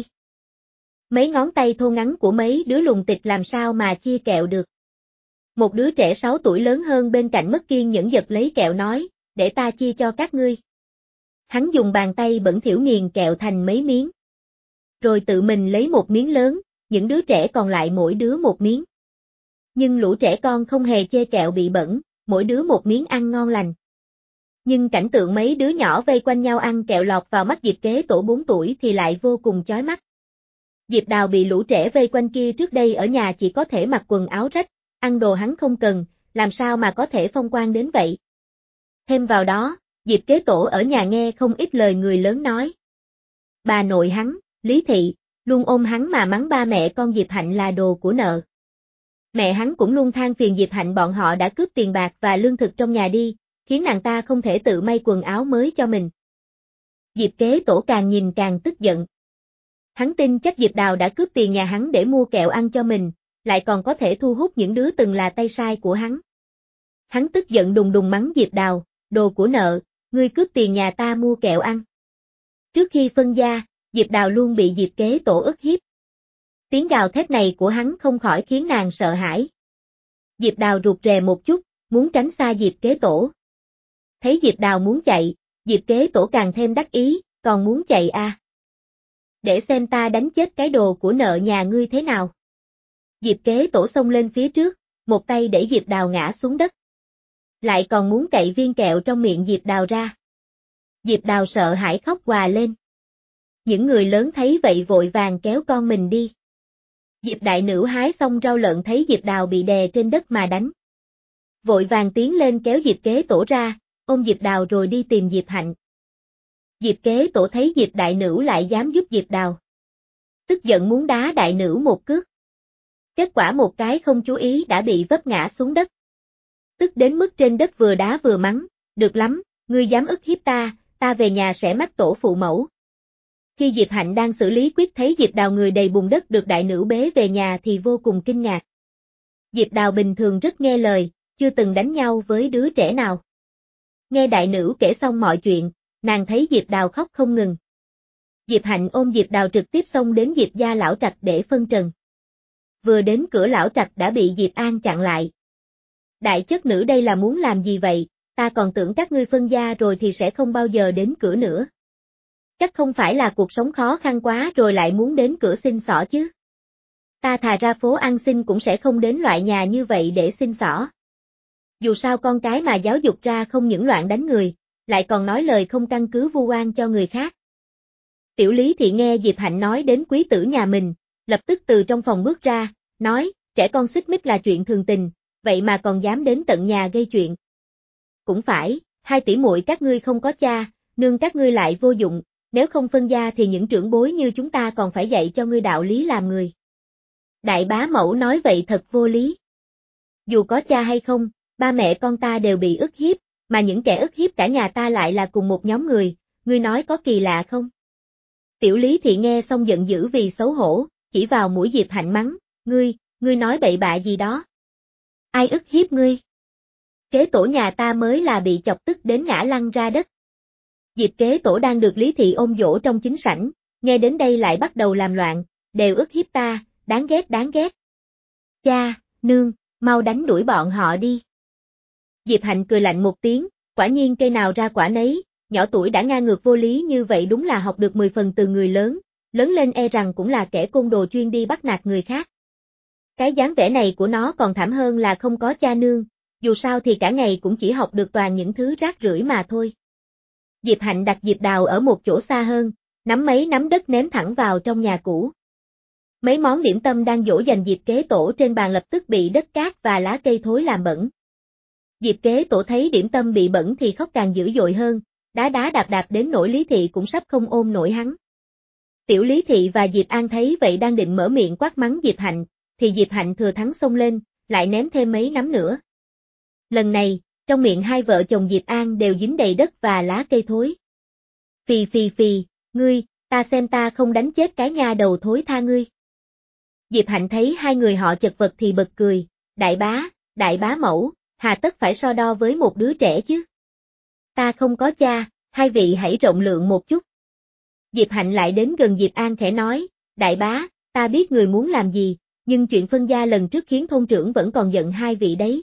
Mấy ngón tay thô ngắn của mấy đứa lùng tịch làm sao mà chia kẹo được. Một đứa trẻ sáu tuổi lớn hơn bên cạnh mất kiên nhẫn giật lấy kẹo nói, để ta chia cho các ngươi. Hắn dùng bàn tay bẩn thỉu nghiền kẹo thành mấy miếng. Rồi tự mình lấy một miếng lớn, những đứa trẻ còn lại mỗi đứa một miếng. Nhưng lũ trẻ con không hề chê kẹo bị bẩn, mỗi đứa một miếng ăn ngon lành. Nhưng cảnh tượng mấy đứa nhỏ vây quanh nhau ăn kẹo lọt vào mắt Diệp Kế Tổ bốn tuổi thì lại vô cùng chói mắt. Diệp Đào bị lũ trẻ vây quanh kia trước đây ở nhà chỉ có thể mặc quần áo rách, ăn đồ hắn không cần, làm sao mà có thể phong quang đến vậy. Thêm vào đó, Diệp Kế Tổ ở nhà nghe không ít lời người lớn nói. Bà nội hắn, Lý Thị, luôn ôm hắn mà mắng ba mẹ con Diệp Hạnh là đồ của nợ. Mẹ hắn cũng luôn than phiền Diệp Hạnh bọn họ đã cướp tiền bạc và lương thực trong nhà đi, khiến nàng ta không thể tự may quần áo mới cho mình. Diệp Kế Tổ càng nhìn càng tức giận. Hắn tin chắc Diệp Đào đã cướp tiền nhà hắn để mua kẹo ăn cho mình, lại còn có thể thu hút những đứa từng là tay sai của hắn. Hắn tức giận đùng đùng mắng Diệp Đào, đồ của nợ, ngươi cướp tiền nhà ta mua kẹo ăn. Trước khi phân gia, Diệp Đào luôn bị Diệp Kế Tổ ức hiếp. Tiếng gào thét này của hắn không khỏi khiến nàng sợ hãi. Diệp Đào rụt rè một chút, muốn tránh xa Diệp Kế Tổ. Thấy Diệp Đào muốn chạy, Diệp Kế Tổ càng thêm đắc ý, còn muốn chạy à? Để xem ta đánh chết cái đồ của nợ nhà ngươi thế nào. Diệp Kế Tổ xông lên phía trước, một tay đẩy Diệp Đào ngã xuống đất. Lại còn muốn cậy viên kẹo trong miệng Diệp Đào ra. Diệp Đào sợ hãi khóc òa lên. Những người lớn thấy vậy vội vàng kéo con mình đi. Diệp đại nữ hái xong rau lợn thấy Diệp Đào bị đè trên đất mà đánh. Vội vàng tiến lên kéo Diệp Kế Tổ ra, ôm Diệp Đào rồi đi tìm Diệp Hạnh. Diệp Kế Tổ thấy Diệp đại nữ lại dám giúp Diệp Đào. Tức giận muốn đá đại nữ một cước. Kết quả một cái không chú ý đã bị vấp ngã xuống đất. Tức đến mức trên đất vừa đá vừa mắng, được lắm, ngươi dám ức hiếp ta, ta về nhà sẽ mách tổ phụ mẫu. Khi Diệp Hạnh đang xử lý quyết thấy Diệp Đào người đầy bùn đất được đại nữ bế về nhà thì vô cùng kinh ngạc. Diệp Đào bình thường rất nghe lời, chưa từng đánh nhau với đứa trẻ nào. Nghe đại nữ kể xong mọi chuyện, nàng thấy Diệp Đào khóc không ngừng. Diệp Hạnh ôm Diệp Đào trực tiếp xông đến Diệp gia lão trạch để phân trần. Vừa đến cửa lão trạch đã bị Diệp An chặn lại. Đại chất nữ đây là muốn làm gì vậy, ta còn tưởng các ngươi phân gia rồi thì sẽ không bao giờ đến cửa nữa. Chắc không phải là cuộc sống khó khăn quá rồi lại muốn đến cửa xin xỏ chứ. Ta thà ra phố ăn xin cũng sẽ không đến loại nhà như vậy để xin xỏ. Dù sao con cái mà giáo dục ra không những loạn đánh người, lại còn nói lời không căn cứ vu oan cho người khác. Tiểu Lý Thị nghe Diệp Hạnh nói đến quý tử nhà mình, lập tức từ trong phòng bước ra, nói, trẻ con xích mích là chuyện thường tình, vậy mà còn dám đến tận nhà gây chuyện. Cũng phải, hai tỷ muội các ngươi không có cha, nương các ngươi lại vô dụng, nếu không phân gia thì những trưởng bối như chúng ta còn phải dạy cho ngươi đạo lý làm người. Đại bá mẫu nói vậy thật vô lý. Dù có cha hay không, ba mẹ con ta đều bị ức hiếp, mà những kẻ ức hiếp cả nhà ta lại là cùng một nhóm người, ngươi nói có kỳ lạ không? Tiểu Lý Thị nghe xong giận dữ vì xấu hổ, chỉ vào mũi Diệp Hạnh mắng, ngươi, ngươi nói bậy bạ gì đó. Ai ức hiếp ngươi? Kế Tổ nhà ta mới là bị chọc tức đến ngã lăn ra đất. Diệp Kế Tổ đang được Lý Thị ôm dỗ trong chính sảnh, nghe đến đây lại bắt đầu làm loạn, đều ức hiếp ta, đáng ghét đáng ghét. Cha, nương, mau đánh đuổi bọn họ đi. Diệp Hạnh cười lạnh một tiếng, quả nhiên cây nào ra quả nấy, nhỏ tuổi đã ngang ngược vô lý như vậy đúng là học được mười phần từ người lớn, lớn lên e rằng cũng là kẻ côn đồ chuyên đi bắt nạt người khác. Cái dáng vẻ này của nó còn thảm hơn là không có cha nương, dù sao thì cả ngày cũng chỉ học được toàn những thứ rác rưởi mà thôi. Diệp Hạnh đặt Diệp Đào ở một chỗ xa hơn, nắm mấy nắm đất ném thẳng vào trong nhà cũ. Mấy món điểm tâm đang dỗ dành Diệp Kế Tổ trên bàn lập tức bị đất cát và lá cây thối làm bẩn. Diệp Kế Tổ thấy điểm tâm bị bẩn thì khóc càng dữ dội hơn, đá đá đạp đạp đến nỗi Lý Thị cũng sắp không ôm nổi hắn. Tiểu Lý Thị và Diệp An thấy vậy đang định mở miệng quát mắng Diệp Hạnh, thì Diệp Hạnh thừa thắng xông lên, lại ném thêm mấy nắm nữa. Lần này, trong miệng hai vợ chồng Diệp An đều dính đầy đất và lá cây thối. Phì phì phì, ngươi, ta xem ta không đánh chết cái nha đầu thối tha ngươi. Diệp Hạnh thấy hai người họ chật vật thì bật cười, đại bá, đại bá mẫu, hà tất phải so đo với một đứa trẻ chứ. Ta không có cha, hai vị hãy rộng lượng một chút. Diệp Hạnh lại đến gần Diệp An khẽ nói, đại bá, ta biết người muốn làm gì, nhưng chuyện phân gia lần trước khiến thôn trưởng vẫn còn giận hai vị đấy.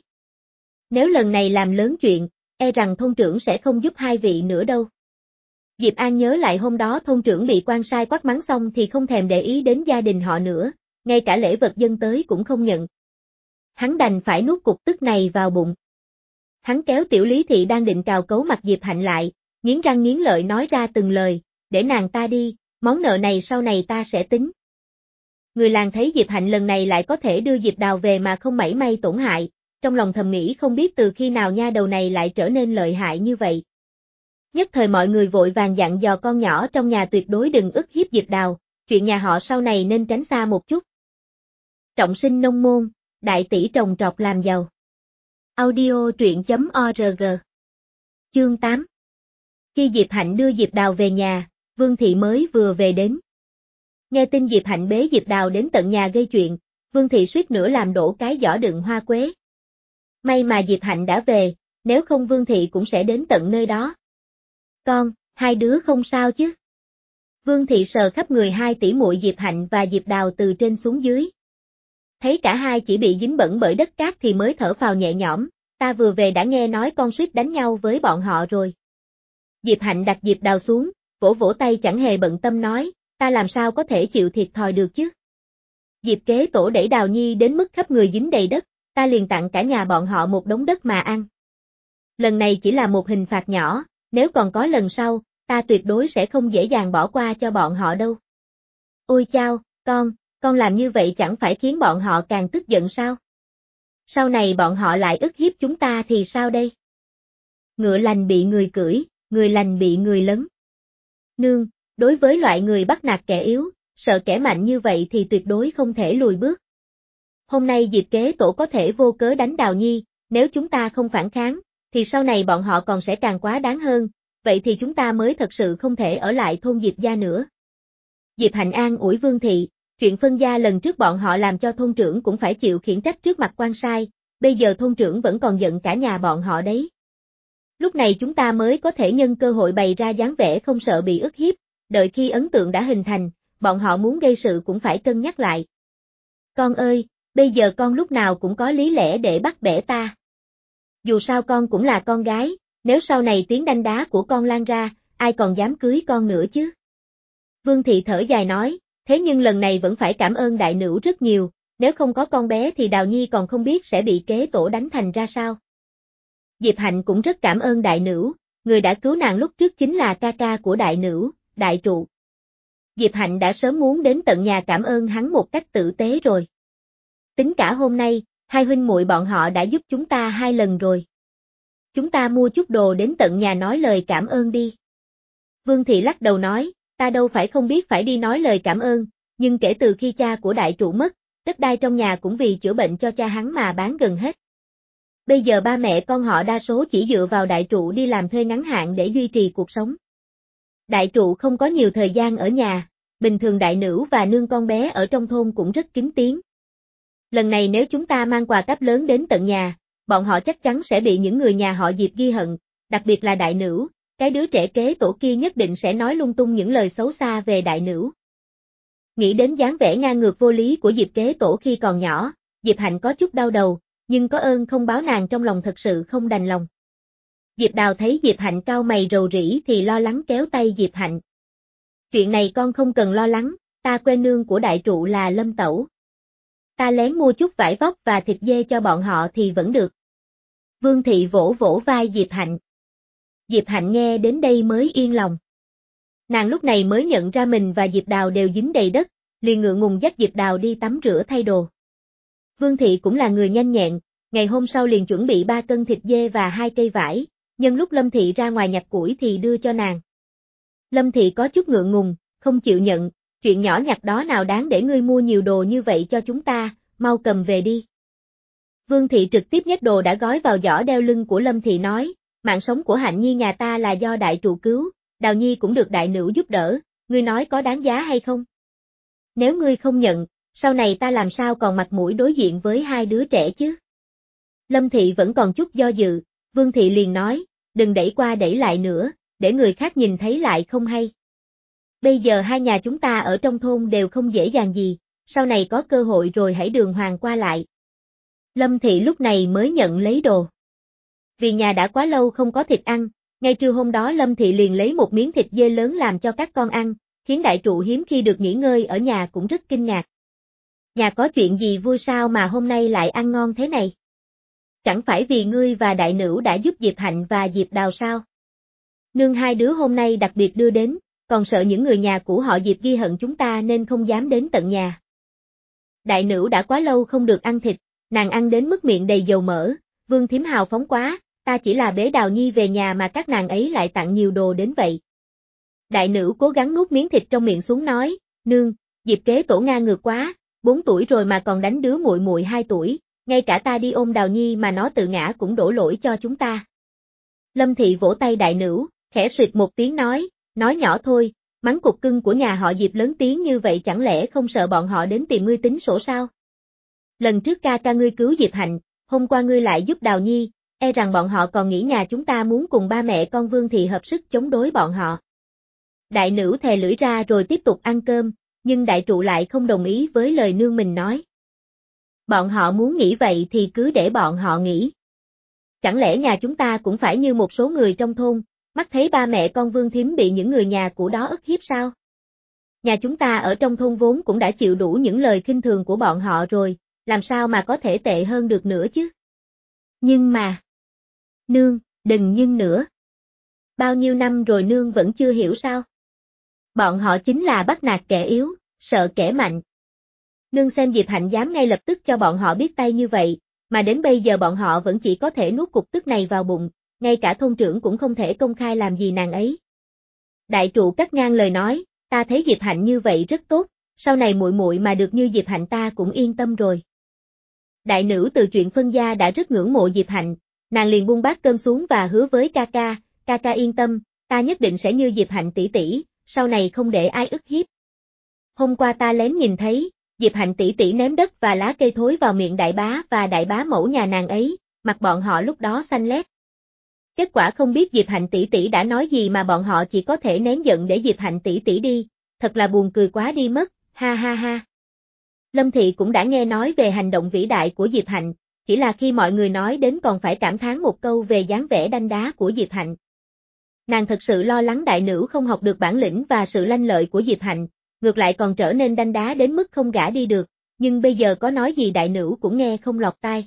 Nếu lần này làm lớn chuyện, e rằng thôn trưởng sẽ không giúp hai vị nữa đâu. Diệp An nhớ lại hôm đó thôn trưởng bị quan sai quát mắng xong thì không thèm để ý đến gia đình họ nữa, ngay cả lễ vật dâng tới cũng không nhận. Hắn đành phải nuốt cục tức này vào bụng. Hắn kéo Tiểu Lý Thị đang định cào cấu mặt Diệp Hạnh lại, nghiến răng nghiến lợi nói ra từng lời, để nàng ta đi, món nợ này sau này ta sẽ tính. Người làng thấy Diệp Hạnh lần này lại có thể đưa Diệp Đào về mà không mảy may tổn hại, trong lòng thầm nghĩ không biết từ khi nào nha đầu này lại trở nên lợi hại như vậy. Nhất thời mọi người vội vàng dặn dò con nhỏ trong nhà tuyệt đối đừng ức hiếp Diệp Đào, chuyện nhà họ sau này nên tránh xa một chút. Trọng sinh nông môn, đại tỷ trồng trọt làm giàu. Audio truyện chấm org. Chương tám. Khi Diệp Hạnh đưa Diệp Đào về nhà, Vương Thị mới vừa về đến. Nghe tin Diệp Hạnh bế Diệp Đào đến tận nhà gây chuyện, Vương Thị suýt nữa làm đổ cái giỏ đựng hoa quế. May mà Diệp Hạnh đã về, nếu không Vương Thị cũng sẽ đến tận nơi đó. Con, hai đứa không sao chứ? Vương Thị sờ khắp người hai tỷ muội Diệp Hạnh và Diệp Đào từ trên xuống dưới. Thấy cả hai chỉ bị dính bẩn bởi đất cát thì mới thở phào nhẹ nhõm, ta vừa về đã nghe nói con suýt đánh nhau với bọn họ rồi. Diệp Hạnh đặt Diệp Đào xuống, vỗ vỗ tay chẳng hề bận tâm nói, ta làm sao có thể chịu thiệt thòi được chứ? Diệp Kế Tổ đẩy Đào Nhi đến mức khắp người dính đầy đất, ta liền tặng cả nhà bọn họ một đống đất mà ăn. Lần này chỉ là một hình phạt nhỏ, nếu còn có lần sau, ta tuyệt đối sẽ không dễ dàng bỏ qua cho bọn họ đâu. Ôi chao, con, con làm như vậy chẳng phải khiến bọn họ càng tức giận sao? Sau này bọn họ lại ức hiếp chúng ta thì sao đây? Ngựa lành bị người cưỡi, người lành bị người lấn. Nương, đối với loại người bắt nạt kẻ yếu, sợ kẻ mạnh như vậy thì tuyệt đối không thể lùi bước. Hôm nay Diệp Kế Tổ có thể vô cớ đánh Đào Nhi, nếu chúng ta không phản kháng, thì sau này bọn họ còn sẽ càng quá đáng hơn, vậy thì chúng ta mới thật sự không thể ở lại thôn Diệp gia nữa. Diệp Hạnh an ủi Vương Thị, chuyện phân gia lần trước bọn họ làm cho thôn trưởng cũng phải chịu khiển trách trước mặt quan sai, bây giờ thôn trưởng vẫn còn giận cả nhà bọn họ đấy. Lúc này chúng ta mới có thể nhân cơ hội bày ra dáng vẻ không sợ bị ức hiếp, đợi khi ấn tượng đã hình thành, bọn họ muốn gây sự cũng phải cân nhắc lại. Con ơi, bây giờ con lúc nào cũng có lý lẽ để bắt bẻ ta. Dù sao con cũng là con gái, nếu sau này tiếng đanh đá của con lan ra, ai còn dám cưới con nữa chứ? Vương Thị thở dài nói, thế nhưng lần này vẫn phải cảm ơn đại nữ rất nhiều, nếu không có con bé thì Đào Nhi còn không biết sẽ bị Kế Tổ đánh thành ra sao. Diệp Hạnh cũng rất cảm ơn đại nữ, người đã cứu nàng lúc trước chính là ca ca của đại nữ, Đại Trụ. Diệp Hạnh đã sớm muốn đến tận nhà cảm ơn hắn một cách tử tế rồi. Tính cả hôm nay, hai huynh muội bọn họ đã giúp chúng ta hai lần rồi. Chúng ta mua chút đồ đến tận nhà nói lời cảm ơn đi. Vương Thị lắc đầu nói, ta đâu phải không biết phải đi nói lời cảm ơn, nhưng kể từ khi cha của Đại Trụ mất, đất đai trong nhà cũng vì chữa bệnh cho cha hắn mà bán gần hết. Bây giờ ba mẹ con họ đa số chỉ dựa vào Đại Trụ đi làm thuê ngắn hạn để duy trì cuộc sống. Đại Trụ không có nhiều thời gian ở nhà, bình thường đại nữ và nương con bé ở trong thôn cũng rất kín tiếng. Lần này nếu chúng ta mang quà cáp lớn đến tận nhà, bọn họ chắc chắn sẽ bị những người nhà họ Diệp ghi hận, đặc biệt là đại nữ, cái đứa trẻ Kế Tổ kia nhất định sẽ nói lung tung những lời xấu xa về đại nữ. Nghĩ đến dáng vẻ ngang ngược vô lý của Diệp Kế Tổ khi còn nhỏ, Diệp Hạnh có chút đau đầu, nhưng có ơn không báo nàng trong lòng thật sự không đành lòng. Diệp Đào thấy Diệp Hạnh cau mày rầu rĩ thì lo lắng kéo tay Diệp Hạnh. Chuyện này con không cần lo lắng, ta quen nương của đại trụ là Lâm Tẩu. Ta lén mua chút vải vóc và thịt dê cho bọn họ thì vẫn được. Vương Thị vỗ vỗ vai Diệp Hạnh. Diệp Hạnh nghe đến đây mới yên lòng. Nàng lúc này mới nhận ra mình và Diệp Đào đều dính đầy đất, liền ngượng ngùng dắt Diệp Đào đi tắm rửa thay đồ. Vương Thị cũng là người nhanh nhẹn, ngày hôm sau liền chuẩn bị ba cân thịt dê và hai cây vải, nhân lúc Lâm Thị ra ngoài nhặt củi thì đưa cho nàng. Lâm Thị có chút ngượng ngùng, không chịu nhận, chuyện nhỏ nhặt đó nào đáng để ngươi mua nhiều đồ như vậy cho chúng ta, mau cầm về đi. Vương Thị trực tiếp nhét đồ đã gói vào giỏ đeo lưng của Lâm Thị nói, mạng sống của Hạnh Nhi nhà ta là do đại trụ cứu, Đào Nhi cũng được đại nữ giúp đỡ, ngươi nói có đáng giá hay không? Nếu ngươi không nhận, sau này ta làm sao còn mặt mũi đối diện với hai đứa trẻ chứ? Lâm Thị vẫn còn chút do dự, Vương Thị liền nói, đừng đẩy qua đẩy lại nữa, để người khác nhìn thấy lại không hay. Bây giờ hai nhà chúng ta ở trong thôn đều không dễ dàng gì, sau này có cơ hội rồi hãy đường hoàng qua lại. Lâm Thị lúc này mới nhận lấy đồ. Vì nhà đã quá lâu không có thịt ăn, ngay trưa hôm đó Lâm Thị liền lấy một miếng thịt dê lớn làm cho các con ăn, khiến đại trụ hiếm khi được nghỉ ngơi ở nhà cũng rất kinh ngạc. Nhà có chuyện gì vui sao mà hôm nay lại ăn ngon thế này? Chẳng phải vì ngươi và đại nữ đã giúp Diệp Hạnh và Diệp Đào sao? Nương hai đứa hôm nay đặc biệt đưa đến, còn sợ những người nhà của họ Diệp ghi hận chúng ta nên không dám đến tận nhà. Đại nữ đã quá lâu không được ăn thịt, nàng ăn đến mức miệng đầy dầu mỡ, Vương thím hào phóng quá, ta chỉ là bế Đào Nhi về nhà mà các nàng ấy lại tặng nhiều đồ đến vậy. Đại nữ cố gắng nuốt miếng thịt trong miệng xuống nói, nương, Diệp kế tổ Nga ngược quá, bốn tuổi rồi mà còn đánh đứa muội muội hai tuổi, ngay cả ta đi ôm Đào Nhi mà nó tự ngã cũng đổ lỗi cho chúng ta. Lâm Thị vỗ tay đại nữ, khẽ suyệt một tiếng nói, nói nhỏ thôi, mắng cục cưng của nhà họ Diệp lớn tiếng như vậy chẳng lẽ không sợ bọn họ đến tìm ngươi tính sổ sao? Lần trước ca ca ngươi cứu Diệp Hạnh, hôm qua ngươi lại giúp Đào Nhi, e rằng bọn họ còn nghĩ nhà chúng ta muốn cùng ba mẹ con Vương Thị hợp sức chống đối bọn họ. Đại nữ thè lưỡi ra rồi tiếp tục ăn cơm, nhưng đại trụ lại không đồng ý với lời nương mình nói. Bọn họ muốn nghĩ vậy thì cứ để bọn họ nghĩ. Chẳng lẽ nhà chúng ta cũng phải như một số người trong thôn, mắt thấy ba mẹ con Vương thím bị những người nhà của đó ức hiếp sao? Nhà chúng ta ở trong thôn vốn cũng đã chịu đủ những lời khinh thường của bọn họ rồi, làm sao mà có thể tệ hơn được nữa chứ? Nhưng mà... Nương, đừng nhưng nữa. Bao nhiêu năm rồi nương vẫn chưa hiểu sao? Bọn họ chính là bắt nạt kẻ yếu, sợ kẻ mạnh. Nương xem Diệp Hạnh dám ngay lập tức cho bọn họ biết tay như vậy, mà đến bây giờ bọn họ vẫn chỉ có thể nuốt cục tức này vào bụng, ngay cả thôn trưởng cũng không thể công khai làm gì nàng ấy. Đại trụ cắt ngang lời nói, ta thấy Diệp Hạnh như vậy rất tốt, sau này muội muội mà được như Diệp Hạnh ta cũng yên tâm rồi. Đại nữ từ chuyện phân gia đã rất ngưỡng mộ Diệp Hạnh, nàng liền buông bát cơm xuống và hứa với ca ca, ca ca yên tâm, ta nhất định sẽ như Diệp Hạnh tỷ tỷ, sau này không để ai ức hiếp. Hôm qua ta lén nhìn thấy, Diệp Hạnh tỷ tỷ ném đất và lá cây thối vào miệng đại bá và đại bá mẫu nhà nàng ấy, mặt bọn họ lúc đó xanh lét. Kết quả không biết Diệp Hạnh tỷ tỷ đã nói gì mà bọn họ chỉ có thể nén giận để Diệp Hạnh tỷ tỷ đi, thật là buồn cười quá đi mất, ha ha ha. Lâm Thị cũng đã nghe nói về hành động vĩ đại của Diệp Hạnh, chỉ là khi mọi người nói đến còn phải cảm thán một câu về dáng vẻ đanh đá của Diệp Hạnh. Nàng thật sự lo lắng đại nữ không học được bản lĩnh và sự lanh lợi của Diệp Hạnh, ngược lại còn trở nên đanh đá đến mức không gả đi được, nhưng bây giờ có nói gì đại nữ cũng nghe không lọt tai.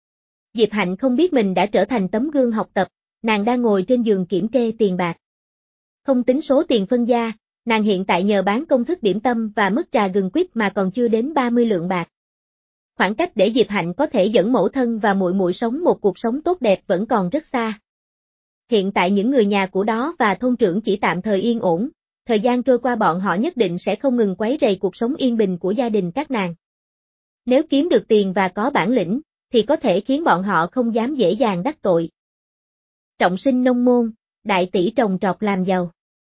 Diệp Hạnh không biết mình đã trở thành tấm gương học tập, nàng đang ngồi trên giường kiểm kê tiền bạc. Không tính số tiền phân gia, nàng hiện tại nhờ bán công thức điểm tâm và mức trà gừng quýt mà còn chưa đến ba mươi lượng bạc. Khoảng cách để Diệp Hạnh có thể dẫn mẫu thân và muội muội sống một cuộc sống tốt đẹp vẫn còn rất xa. Hiện tại những người nhà của đó và thôn trưởng chỉ tạm thời yên ổn, thời gian trôi qua bọn họ nhất định sẽ không ngừng quấy rầy cuộc sống yên bình của gia đình các nàng. Nếu kiếm được tiền và có bản lĩnh, thì có thể khiến bọn họ không dám dễ dàng đắc tội. Trọng sinh nông môn, đại tỷ trồng trọt làm giàu.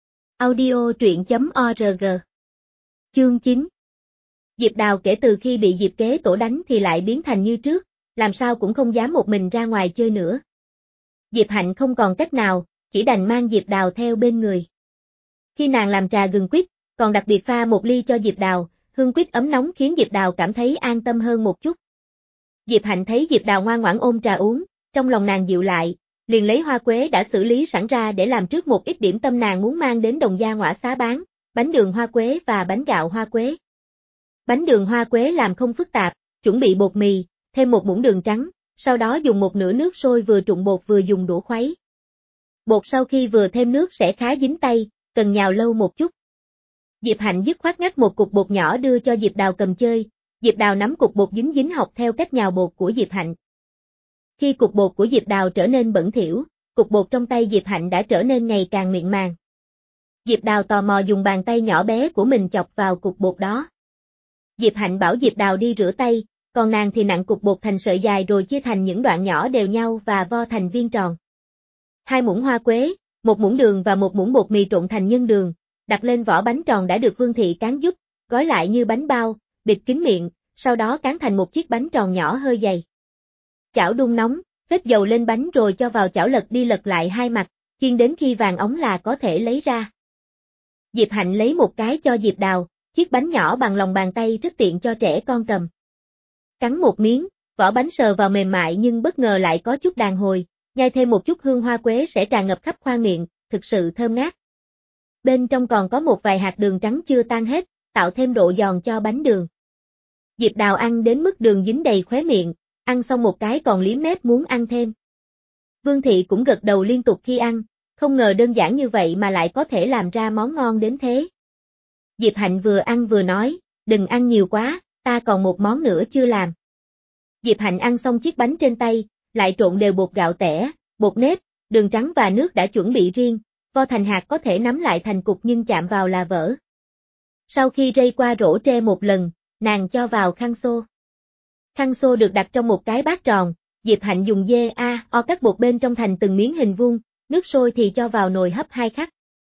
Audio truyện chấm org. Chương chín. Diệp Đào kể từ khi bị Diệp kế tổ đánh thì lại biến thành như trước, làm sao cũng không dám một mình ra ngoài chơi nữa. Diệp Hạnh không còn cách nào, chỉ đành mang Diệp Đào theo bên người. Khi nàng làm trà gừng quýt, còn đặc biệt pha một ly cho Diệp Đào, hương quýt ấm nóng khiến Diệp Đào cảm thấy an tâm hơn một chút. Diệp Hạnh thấy Diệp Đào ngoan ngoãn ôm trà uống, trong lòng nàng dịu lại, liền lấy hoa quế đã xử lý sẵn ra để làm trước một ít điểm tâm nàng muốn mang đến Đồng Gia Ngõa Xá bán, bánh đường hoa quế và bánh gạo hoa quế. Bánh đường hoa quế làm không phức tạp, chuẩn bị bột mì, thêm một muỗng đường trắng, sau đó dùng một nửa nước sôi vừa trụng bột vừa dùng đũa khuấy. Bột sau khi vừa thêm nước sẽ khá dính tay, cần nhào lâu một chút. Diệp Hạnh dứt khoát ngắt một cục bột nhỏ đưa cho Diệp Đào cầm chơi, Diệp Đào nắm cục bột dính dính học theo cách nhào bột của Diệp Hạnh. Khi cục bột của Diệp Đào trở nên bẩn thỉu, cục bột trong tay Diệp Hạnh đã trở nên ngày càng mịn màng. Diệp Đào tò mò dùng bàn tay nhỏ bé của mình chọc vào cục bột đó. Diệp Hạnh bảo Diệp Đào đi rửa tay, còn nàng thì nặn cục bột thành sợi dài rồi chia thành những đoạn nhỏ đều nhau và vo thành viên tròn. Hai muỗng hoa quế, một muỗng đường và một muỗng bột mì trộn thành nhân đường, đặt lên vỏ bánh tròn đã được Vương Thị cán giúp, gói lại như bánh bao, bịt kín miệng, sau đó cán thành một chiếc bánh tròn nhỏ hơi dày. Chảo đun nóng, phết dầu lên bánh rồi cho vào chảo lật đi lật lại hai mặt, chiên đến khi vàng óng là có thể lấy ra. Diệp Hạnh lấy một cái cho Diệp Đào, chiếc bánh nhỏ bằng lòng bàn tay rất tiện cho trẻ con cầm. Cắn một miếng, vỏ bánh sờ vào mềm mại nhưng bất ngờ lại có chút đàn hồi, nhai thêm một chút hương hoa quế sẽ tràn ngập khắp khoang miệng, thực sự thơm ngát. Bên trong còn có một vài hạt đường trắng chưa tan hết, tạo thêm độ giòn cho bánh đường. Diệp Đào ăn đến mức đường dính đầy khóe miệng, ăn xong một cái còn liếm mép muốn ăn thêm. Vương Thị cũng gật đầu liên tục khi ăn, không ngờ đơn giản như vậy mà lại có thể làm ra món ngon đến thế. Diệp Hạnh vừa ăn vừa nói, đừng ăn nhiều quá, ta còn một món nữa chưa làm. Diệp Hạnh ăn xong chiếc bánh trên tay, lại trộn đều bột gạo tẻ, bột nếp, đường trắng và nước đã chuẩn bị riêng, vo thành hạt có thể nắm lại thành cục nhưng chạm vào là vỡ. Sau khi rây qua rổ tre một lần, nàng cho vào khăn xô. Khăn xô được đặt trong một cái bát tròn, Diệp Hạnh dùng dê a o cắt bột bên trong thành từng miếng hình vuông, nước sôi thì cho vào nồi hấp hai khắc.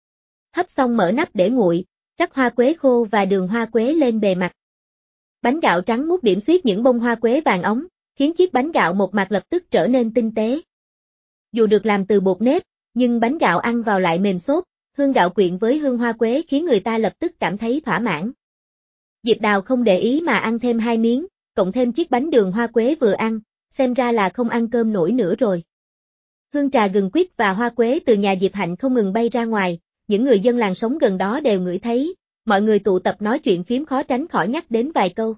Hấp xong mở nắp để nguội, rắc hoa quế khô và đường hoa quế lên bề mặt. Bánh gạo trắng mút điểm xuyết những bông hoa quế vàng óng, khiến chiếc bánh gạo một mặt lập tức trở nên tinh tế. Dù được làm từ bột nếp, nhưng bánh gạo ăn vào lại mềm xốp, hương gạo quyện với hương hoa quế khiến người ta lập tức cảm thấy thỏa mãn. Diệp Đào không để ý mà ăn thêm hai miếng, cộng thêm chiếc bánh đường hoa quế vừa ăn, xem ra là không ăn cơm nổi nữa rồi. Hương trà gừng quýt và hoa quế từ nhà Diệp Hạnh không ngừng bay ra ngoài, những người dân làng sống gần đó đều ngửi thấy, mọi người tụ tập nói chuyện phiếm khó tránh khỏi nhắc đến vài câu.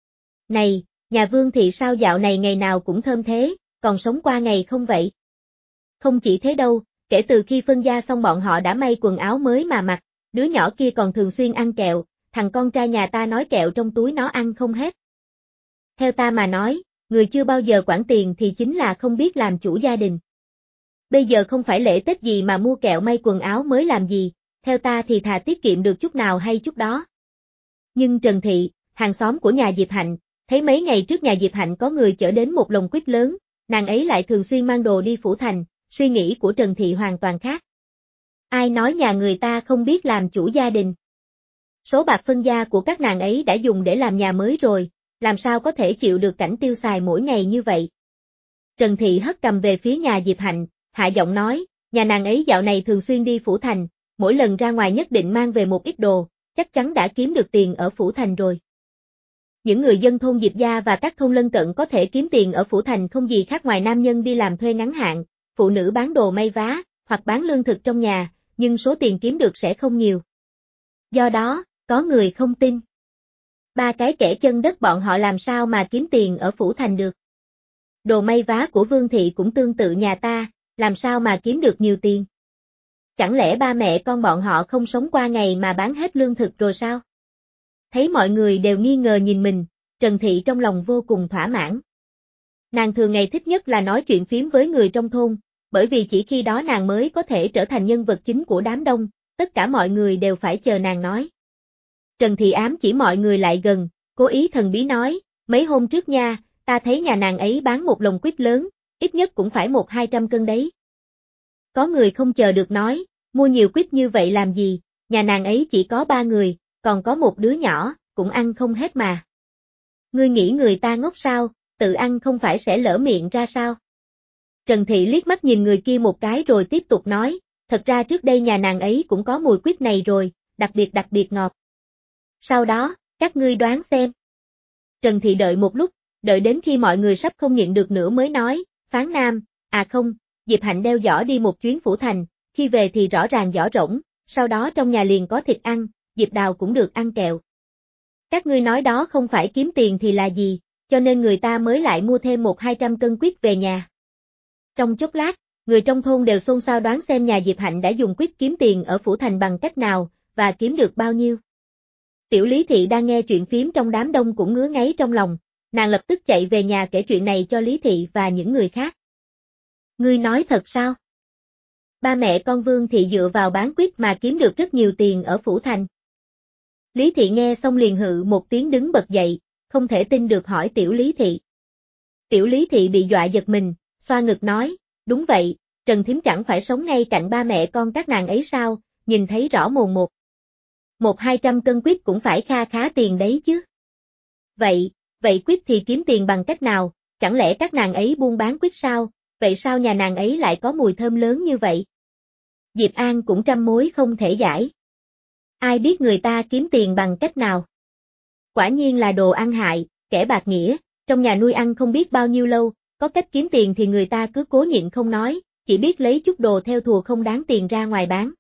Này, nhà Vương Thị sao dạo này ngày nào cũng thơm thế, còn sống qua ngày không vậy? Không chỉ thế đâu, kể từ khi phân gia xong bọn họ đã may quần áo mới mà mặc, đứa nhỏ kia còn thường xuyên ăn kẹo, thằng con trai nhà ta nói kẹo trong túi nó ăn không hết. Theo ta mà nói, người chưa bao giờ quản tiền thì chính là không biết làm chủ gia đình. Bây giờ không phải lễ Tết gì mà mua kẹo may quần áo mới làm gì, theo ta thì thà tiết kiệm được chút nào hay chút đó. Nhưng Trần Thị, hàng xóm của nhà Diệp Hạnh, thấy mấy ngày trước nhà Diệp Hạnh có người chở đến một lồng quýt lớn, nàng ấy lại thường xuyên mang đồ đi phủ thành, suy nghĩ của Trần Thị hoàn toàn khác. Ai nói nhà người ta không biết làm chủ gia đình? Số bạc phân gia của các nàng ấy đã dùng để làm nhà mới rồi, làm sao có thể chịu được cảnh tiêu xài mỗi ngày như vậy? Trần Thị hất cầm về phía nhà Diệp Hạnh, hạ giọng nói, nhà nàng ấy dạo này thường xuyên đi phủ thành, mỗi lần ra ngoài nhất định mang về một ít đồ, chắc chắn đã kiếm được tiền ở phủ thành rồi. Những người dân thôn Diệp Gia và các thôn lân cận có thể kiếm tiền ở phủ thành không gì khác ngoài nam nhân đi làm thuê ngắn hạn, phụ nữ bán đồ may vá, hoặc bán lương thực trong nhà, nhưng số tiền kiếm được sẽ không nhiều. Do đó, có người không tin. Ba cái kẻ chân đất bọn họ làm sao mà kiếm tiền ở phủ thành được. Đồ may vá của Vương Thị cũng tương tự nhà ta, làm sao mà kiếm được nhiều tiền. Chẳng lẽ ba mẹ con bọn họ không sống qua ngày mà bán hết lương thực rồi sao? Thấy mọi người đều nghi ngờ nhìn mình, Trần Thị trong lòng vô cùng thỏa mãn. Nàng thường ngày thích nhất là nói chuyện phiếm với người trong thôn, bởi vì chỉ khi đó nàng mới có thể trở thành nhân vật chính của đám đông, tất cả mọi người đều phải chờ nàng nói. Trần Thị ám chỉ mọi người lại gần, cố ý thần bí nói, mấy hôm trước nha, ta thấy nhà nàng ấy bán một lồng quýt lớn, ít nhất cũng phải một hai trăm cân đấy. Có người không chờ được nói, mua nhiều quýt như vậy làm gì, nhà nàng ấy chỉ có ba người, còn có một đứa nhỏ, cũng ăn không hết mà. Ngươi nghĩ người ta ngốc sao, tự ăn không phải sẽ lỡ miệng ra sao? Trần Thị liếc mắt nhìn người kia một cái rồi tiếp tục nói, thật ra trước đây nhà nàng ấy cũng có mùi quýt này rồi, đặc biệt đặc biệt ngọt. Sau đó, các ngươi đoán xem. Trần Thị đợi một lúc, đợi đến khi mọi người sắp không nhịn được nữa mới nói, Phán Nam, à không, Diệp Hạnh đeo giỏ đi một chuyến phủ thành, khi về thì rõ ràng giỏ rỗng, sau đó trong nhà liền có thịt ăn, Diệp Đào cũng được ăn kẹo. Các ngươi nói đó không phải kiếm tiền thì là gì, cho nên người ta mới lại mua thêm một hai trăm cân quýt về nhà. Trong chốc lát, người trong thôn đều xôn xao đoán xem nhà Diệp Hạnh đã dùng quýt kiếm tiền ở Phủ Thành bằng cách nào, và kiếm được bao nhiêu. Tiểu Lý Thị đang nghe chuyện phiếm trong đám đông cũng ngứa ngáy trong lòng, nàng lập tức chạy về nhà kể chuyện này cho Lý Thị và những người khác. Ngươi nói thật sao? Ba mẹ con Vương Thị dựa vào bán quýt mà kiếm được rất nhiều tiền ở Phủ Thành. Lý Thị nghe xong liền hự một tiếng đứng bật dậy, không thể tin được hỏi Tiểu Lý Thị. Tiểu Lý Thị bị dọa giật mình, xoa ngực nói, đúng vậy, Trần Thím chẳng phải sống ngay cạnh ba mẹ con các nàng ấy sao, nhìn thấy rõ mồn một. Một hai trăm cân quýt cũng phải kha khá tiền đấy chứ. Vậy, vậy quýt thì kiếm tiền bằng cách nào, chẳng lẽ các nàng ấy buôn bán quýt sao, vậy sao nhà nàng ấy lại có mùi thơm lớn như vậy? Diệp An cũng trăm mối không thể giải. Ai biết người ta kiếm tiền bằng cách nào? Quả nhiên là đồ ăn hại, kẻ bạc nghĩa, trong nhà nuôi ăn không biết bao nhiêu lâu, có cách kiếm tiền thì người ta cứ cố nhịn không nói, chỉ biết lấy chút đồ theo thùa không đáng tiền ra ngoài bán.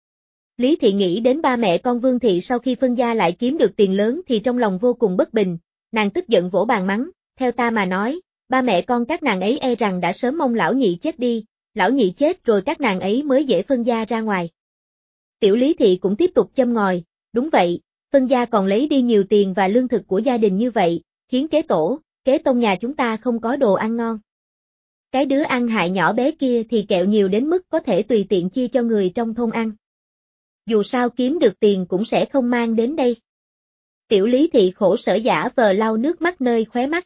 Lý Thị nghĩ đến ba mẹ con Vương Thị sau khi phân gia lại kiếm được tiền lớn thì trong lòng vô cùng bất bình, nàng tức giận vỗ bàn mắng, theo ta mà nói, ba mẹ con các nàng ấy e rằng đã sớm mong lão nhị chết đi, lão nhị chết rồi các nàng ấy mới dễ phân gia ra ngoài. Tiểu Lý Thị cũng tiếp tục châm ngòi, đúng vậy, phân gia còn lấy đi nhiều tiền và lương thực của gia đình như vậy, khiến kế tổ, kế tông nhà chúng ta không có đồ ăn ngon. Cái đứa ăn hại nhỏ bé kia thì kẹo nhiều đến mức có thể tùy tiện chia cho người trong thôn ăn. Dù sao kiếm được tiền cũng sẽ không mang đến đây. Tiểu Lý Thị khổ sở giả vờ lau nước mắt nơi khóe mắt.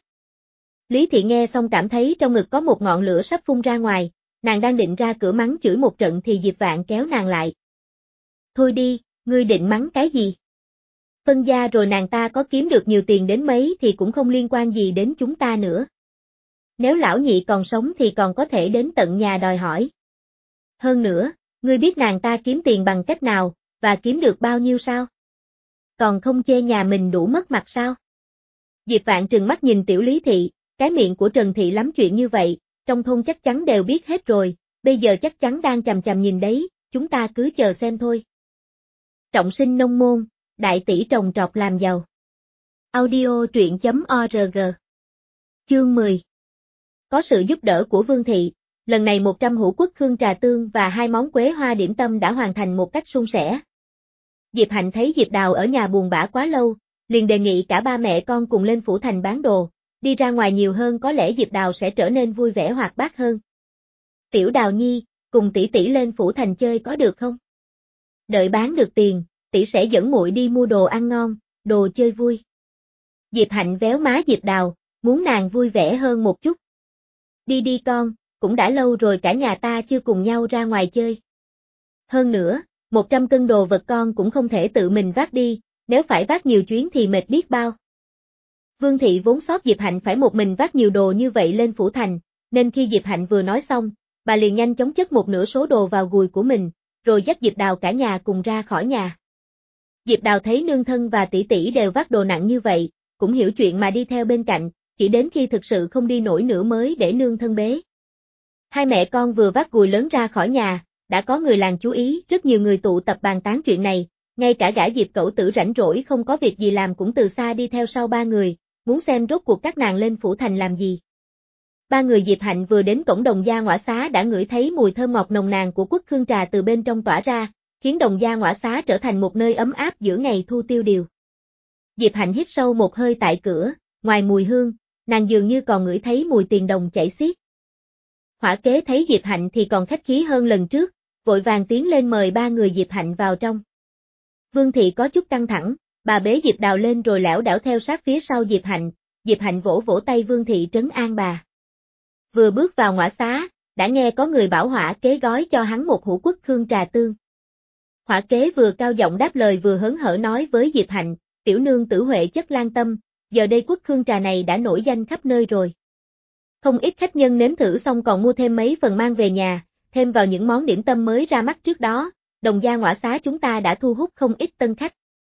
Lý Thị nghe xong cảm thấy trong ngực có một ngọn lửa sắp phun ra ngoài, nàng đang định ra cửa mắng chửi một trận thì Diệp Vạn kéo nàng lại. Thôi đi, ngươi định mắng cái gì? Phân gia rồi nàng ta có kiếm được nhiều tiền đến mấy thì cũng không liên quan gì đến chúng ta nữa. Nếu lão nhị còn sống thì còn có thể đến tận nhà đòi hỏi. Hơn nữa, ngươi biết nàng ta kiếm tiền bằng cách nào, và kiếm được bao nhiêu sao? Còn không chê nhà mình đủ mất mặt sao? Diệp Vạn trừng mắt nhìn Tiểu Lý Thị, cái miệng của Trần Thị lắm chuyện như vậy, trong thôn chắc chắn đều biết hết rồi, bây giờ chắc chắn đang chằm chằm nhìn đấy, chúng ta cứ chờ xem thôi. Trọng sinh nông môn, đại tỷ trồng trọt làm giàu. Audio truyện chấm org. Chương mười. Có sự giúp đỡ của Vương Thị, lần này một trăm hũ quất khương trà tương và hai món quế hoa điểm tâm đã hoàn thành một cách suôn sẻ. Diệp Hạnh thấy Diệp Đào ở nhà buồn bã quá lâu, liền đề nghị cả ba mẹ con cùng lên Phủ Thành bán đồ, đi ra ngoài nhiều hơn có lẽ Diệp Đào sẽ trở nên vui vẻ hoạt bát hơn. Tiểu Đào Nhi, cùng tỷ tỷ lên Phủ Thành chơi có được không? Đợi bán được tiền, tỷ sẽ dẫn muội đi mua đồ ăn ngon, đồ chơi vui. Diệp Hạnh véo má Diệp Đào, muốn nàng vui vẻ hơn một chút. Đi đi con, cũng đã lâu rồi cả nhà ta chưa cùng nhau ra ngoài chơi. Hơn nữa, một trăm cân đồ vật con cũng không thể tự mình vác đi, nếu phải vác nhiều chuyến thì mệt biết bao. Vương Thị vốn xót Diệp Hạnh phải một mình vác nhiều đồ như vậy lên Phủ Thành, nên khi Diệp Hạnh vừa nói xong, bà liền nhanh chóng chất một nửa số đồ vào gùi của mình, rồi dắt Diệp Đào cả nhà cùng ra khỏi nhà. Diệp Đào thấy nương thân và tỷ tỷ đều vác đồ nặng như vậy, cũng hiểu chuyện mà đi theo bên cạnh, chỉ đến khi thực sự không đi nổi nữa mới để nương thân bế. Hai mẹ con vừa vác gùi lớn ra khỏi nhà, đã có người làng chú ý, rất nhiều người tụ tập bàn tán chuyện này, ngay cả gã Diệp Cẩu Tử rảnh rỗi không có việc gì làm cũng từ xa đi theo sau ba người, muốn xem rốt cuộc các nàng lên Phủ Thành làm gì. Ba người Diệp Hạnh vừa đến cổng Đồng Gia Ngõa Xá đã ngửi thấy mùi thơm ngọt nồng nàn của quất khương trà từ bên trong tỏa ra, khiến Đồng Gia Ngõa Xá trở thành một nơi ấm áp giữa ngày thu tiêu điều. Diệp Hạnh hít sâu một hơi tại cửa, ngoài mùi hương, nàng dường như còn ngửi thấy mùi tiền đồng chảy xiết. Hỏa Kế thấy Diệp Hạnh thì còn khách khí hơn lần trước, vội vàng tiến lên mời ba người Diệp Hạnh vào trong. Vương Thị có chút căng thẳng, bà bế Diệp Đào lên rồi lẻo đẻo theo sát phía sau Diệp Hạnh, Diệp Hạnh vỗ vỗ tay Vương Thị trấn an bà. Vừa bước vào ngõ xá, đã nghe có người bảo Hỏa Kế gói cho hắn một hũ quất khương trà tương. Hỏa Kế vừa cao giọng đáp lời vừa hớn hở nói với Diệp Hạnh, tiểu nương tử Huệ chất lan tâm, giờ đây quất khương trà này đã nổi danh khắp nơi rồi. Không ít khách nhân nếm thử xong còn mua thêm mấy phần mang về nhà, thêm vào những món điểm tâm mới ra mắt trước đó, Đồng Gia Ngõa Xá chúng ta đã thu hút không ít tân khách.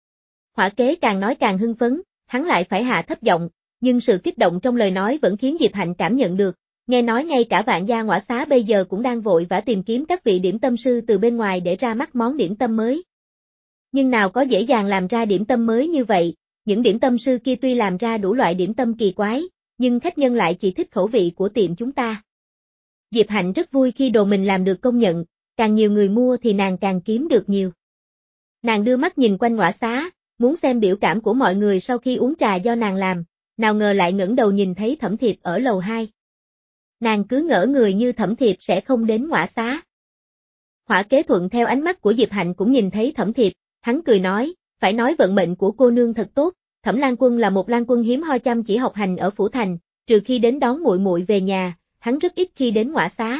Hỏa Kế càng nói càng hưng phấn, hắn lại phải hạ thấp giọng, nhưng sự kích động trong lời nói vẫn khiến Diệp Hạnh cảm nhận được, nghe nói ngay cả Vạn Gia Ngõa Xá bây giờ cũng đang vội vã tìm kiếm các vị điểm tâm sư từ bên ngoài để ra mắt món điểm tâm mới. nhưng nào có dễ dàng làm ra điểm tâm mới như vậy, những điểm tâm sư kia tuy làm ra đủ loại điểm tâm kỳ quái, nhưng khách nhân lại chỉ thích khẩu vị của tiệm chúng ta. Diệp Hạnh rất vui khi đồ mình làm được công nhận, càng nhiều người mua thì nàng càng kiếm được nhiều. Nàng đưa mắt nhìn quanh ngõ xá, muốn xem biểu cảm của mọi người sau khi uống trà do nàng làm, nào ngờ lại ngẩng đầu nhìn thấy Thẩm Thiệp ở lầu hai. Nàng cứ ngỡ người như Thẩm Thiệp sẽ không đến ngõ xá. Hỏa Kế thuận theo ánh mắt của Diệp Hạnh cũng nhìn thấy Thẩm Thiệp, hắn cười nói, phải nói vận mệnh của cô nương thật tốt, Thẩm Lan Quân là một Lan Quân hiếm hoi chăm chỉ học hành ở phủ thành, trừ khi đến đón muội muội về nhà, hắn rất ít khi đến ngõ xá.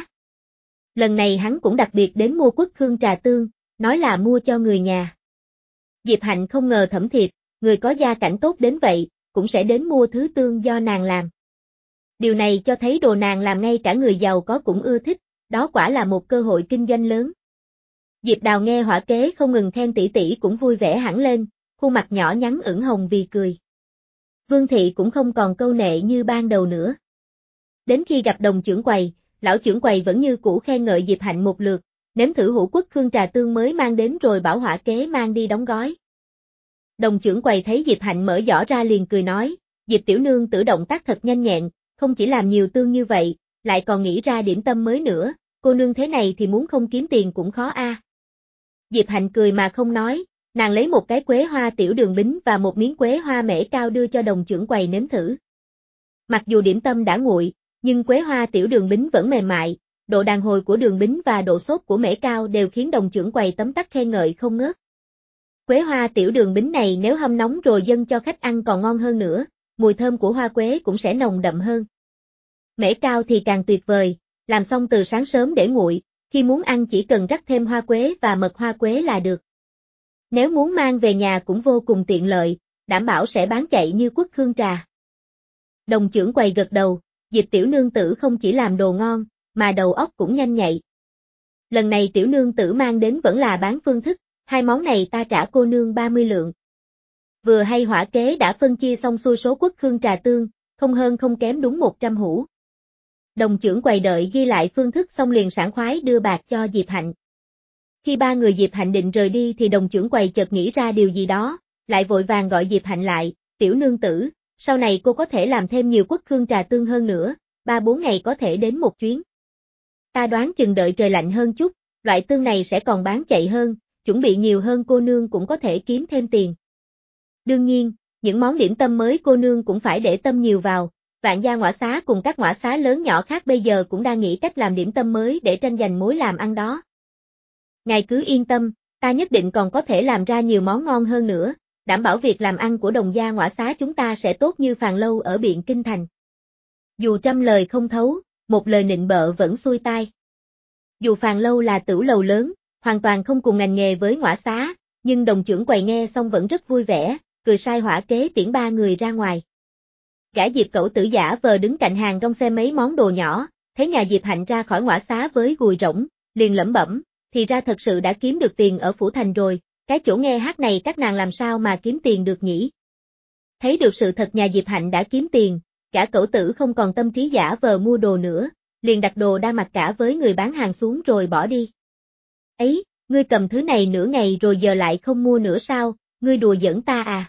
Lần này hắn cũng đặc biệt đến mua quất khương trà tương, nói là mua cho người nhà. Diệp Hạnh không ngờ Thẩm Thiệp, người có gia cảnh tốt đến vậy, cũng sẽ đến mua thứ tương do nàng làm. Điều này cho thấy đồ nàng làm ngay cả người giàu có cũng ưa thích, đó quả là một cơ hội kinh doanh lớn. Diệp Đào nghe Hỏa Kế không ngừng khen tỷ tỷ cũng vui vẻ hẳn lên, khuôn mặt nhỏ nhắn ửng hồng vì cười. Vương Thị cũng không còn câu nệ như ban đầu nữa. Đến khi gặp đồng trưởng quầy, lão trưởng quầy vẫn như cũ khen ngợi Diệp Hạnh một lượt, nếm thử hũ quất khương trà tương mới mang đến rồi bảo Hỏa Kế mang đi đóng gói. Đồng trưởng quầy thấy Diệp Hạnh mở giỏ ra liền cười nói, Diệp tiểu nương tử động tác thật nhanh nhẹn, không chỉ làm nhiều tương như vậy, lại còn nghĩ ra điểm tâm mới nữa, cô nương thế này thì muốn không kiếm tiền cũng khó a. Diệp Hạnh cười mà không nói, nàng lấy một cái quế hoa tiểu đường bính và một miếng quế hoa mễ cao đưa cho đồng trưởng quầy nếm thử. Mặc dù điểm tâm đã nguội, nhưng quế hoa tiểu đường bính vẫn mềm mại, độ đàn hồi của đường bính và độ xốp của mễ cao đều khiến đồng trưởng quầy tấm tắc khen ngợi không ngớt. Quế hoa tiểu đường bính này nếu hâm nóng rồi dâng cho khách ăn còn ngon hơn nữa, mùi thơm của hoa quế cũng sẽ nồng đậm hơn. Mễ cao thì càng tuyệt vời, làm xong từ sáng sớm để nguội, khi muốn ăn chỉ cần rắc thêm hoa quế và mật hoa quế là được. Nếu muốn mang về nhà cũng vô cùng tiện lợi, đảm bảo sẽ bán chạy như quất khương trà. Đồng trưởng quầy gật đầu, Diệp tiểu nương tử không chỉ làm đồ ngon, mà đầu óc cũng nhanh nhạy. Lần này tiểu nương tử mang đến vẫn là bán phương thức, hai món này ta trả cô nương ba mươi lượng. Vừa hay Hỏa Kế đã phân chia xong xuôi số quất khương trà tương, không hơn không kém đúng một trăm hũ. Đồng trưởng quầy đợi ghi lại phương thức xong liền sảng khoái đưa bạc cho Diệp Hạnh. Khi ba người Diệp Hạnh định rời đi thì đồng trưởng quầy chợt nghĩ ra điều gì đó, lại vội vàng gọi Diệp Hạnh lại, tiểu nương tử, sau này cô có thể làm thêm nhiều quất khương trà tương hơn nữa, ba bốn ngày có thể đến một chuyến. Ta đoán chừng đợi trời lạnh hơn chút, loại tương này sẽ còn bán chạy hơn, chuẩn bị nhiều hơn cô nương cũng có thể kiếm thêm tiền. Đương nhiên, những món điểm tâm mới cô nương cũng phải để tâm nhiều vào, Vạn Gia ngõ xá cùng các ngõ xá lớn nhỏ khác bây giờ cũng đang nghĩ cách làm điểm tâm mới để tranh giành mối làm ăn đó. Ngài cứ yên tâm, ta nhất định còn có thể làm ra nhiều món ngon hơn nữa, đảm bảo việc làm ăn của Đồng Gia ngõ xá chúng ta sẽ tốt như Phàn Lâu ở Biện Kinh Thành. Dù trăm lời không thấu, một lời nịnh bợ vẫn xuôi tai. Dù Phàn Lâu là tửu lầu lớn, hoàn toàn không cùng ngành nghề với ngõ xá, nhưng đồng trưởng quầy nghe xong vẫn rất vui vẻ, cười sai Hỏa Kế tiễn ba người ra ngoài. Gã Diệp Cẩu Tử giả vờ đứng cạnh hàng rong xem mấy món đồ nhỏ, thấy nhà Diệp Hạnh ra khỏi ngõ xá với gùi rỗng, liền lẩm bẩm, thì ra thật sự đã kiếm được tiền ở phủ thành rồi, cái chỗ nghe hát này các nàng làm sao mà kiếm tiền được nhỉ? Thấy được sự thật nhà Diệp Hạnh đã kiếm tiền, gã Cẩu Tử không còn tâm trí giả vờ mua đồ nữa, liền đặt đồ đa mặt cả với người bán hàng xuống rồi bỏ đi. Ấy, ngươi cầm thứ này nửa ngày rồi giờ lại không mua nữa sao, ngươi đùa giỡn ta à?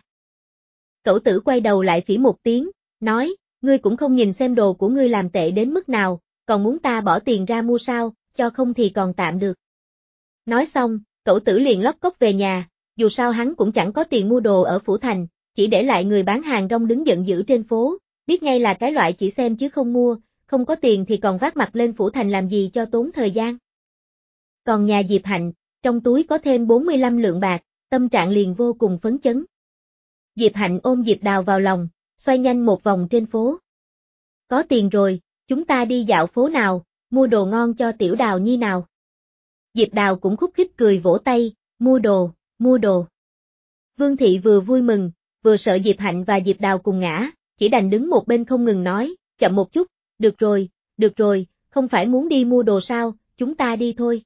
Cẩu Tử quay đầu lại phỉ một tiếng, nói, ngươi cũng không nhìn xem đồ của ngươi làm tệ đến mức nào, còn muốn ta bỏ tiền ra mua sao, cho không thì còn tạm được. Nói xong, Cẩu Tử liền lóc cốc về nhà, dù sao hắn cũng chẳng có tiền mua đồ ở phủ thành, chỉ để lại người bán hàng rong đứng giận dữ trên phố, biết ngay là cái loại chỉ xem chứ không mua, không có tiền thì còn vác mặt lên phủ thành làm gì cho tốn thời gian. Còn nhà Diệp Hạnh, trong túi có thêm bốn mươi lăm lượng bạc, tâm trạng liền vô cùng phấn chấn. Diệp Hạnh ôm Diệp Đào vào lòng, xoay nhanh một vòng trên phố. Có tiền rồi, chúng ta đi dạo phố nào, mua đồ ngon cho tiểu Đào nhi nào. Diệp Đào cũng khúc khích cười vỗ tay, mua đồ, mua đồ. Vương Thị vừa vui mừng, vừa sợ Diệp Hạnh và Diệp Đào cùng ngã, chỉ đành đứng một bên không ngừng nói, chậm một chút, được rồi, được rồi, không phải muốn đi mua đồ sao, chúng ta đi thôi.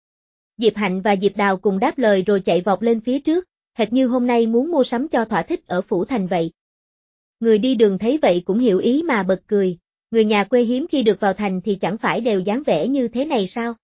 Diệp Hạnh và Diệp Đào cùng đáp lời rồi chạy vọt lên phía trước, hệt như hôm nay muốn mua sắm cho thỏa thích ở phủ thành vậy. Người đi đường thấy vậy cũng hiểu ý mà bật cười, người nhà quê hiếm khi được vào thành thì chẳng phải đều dáng vẻ như thế này sao?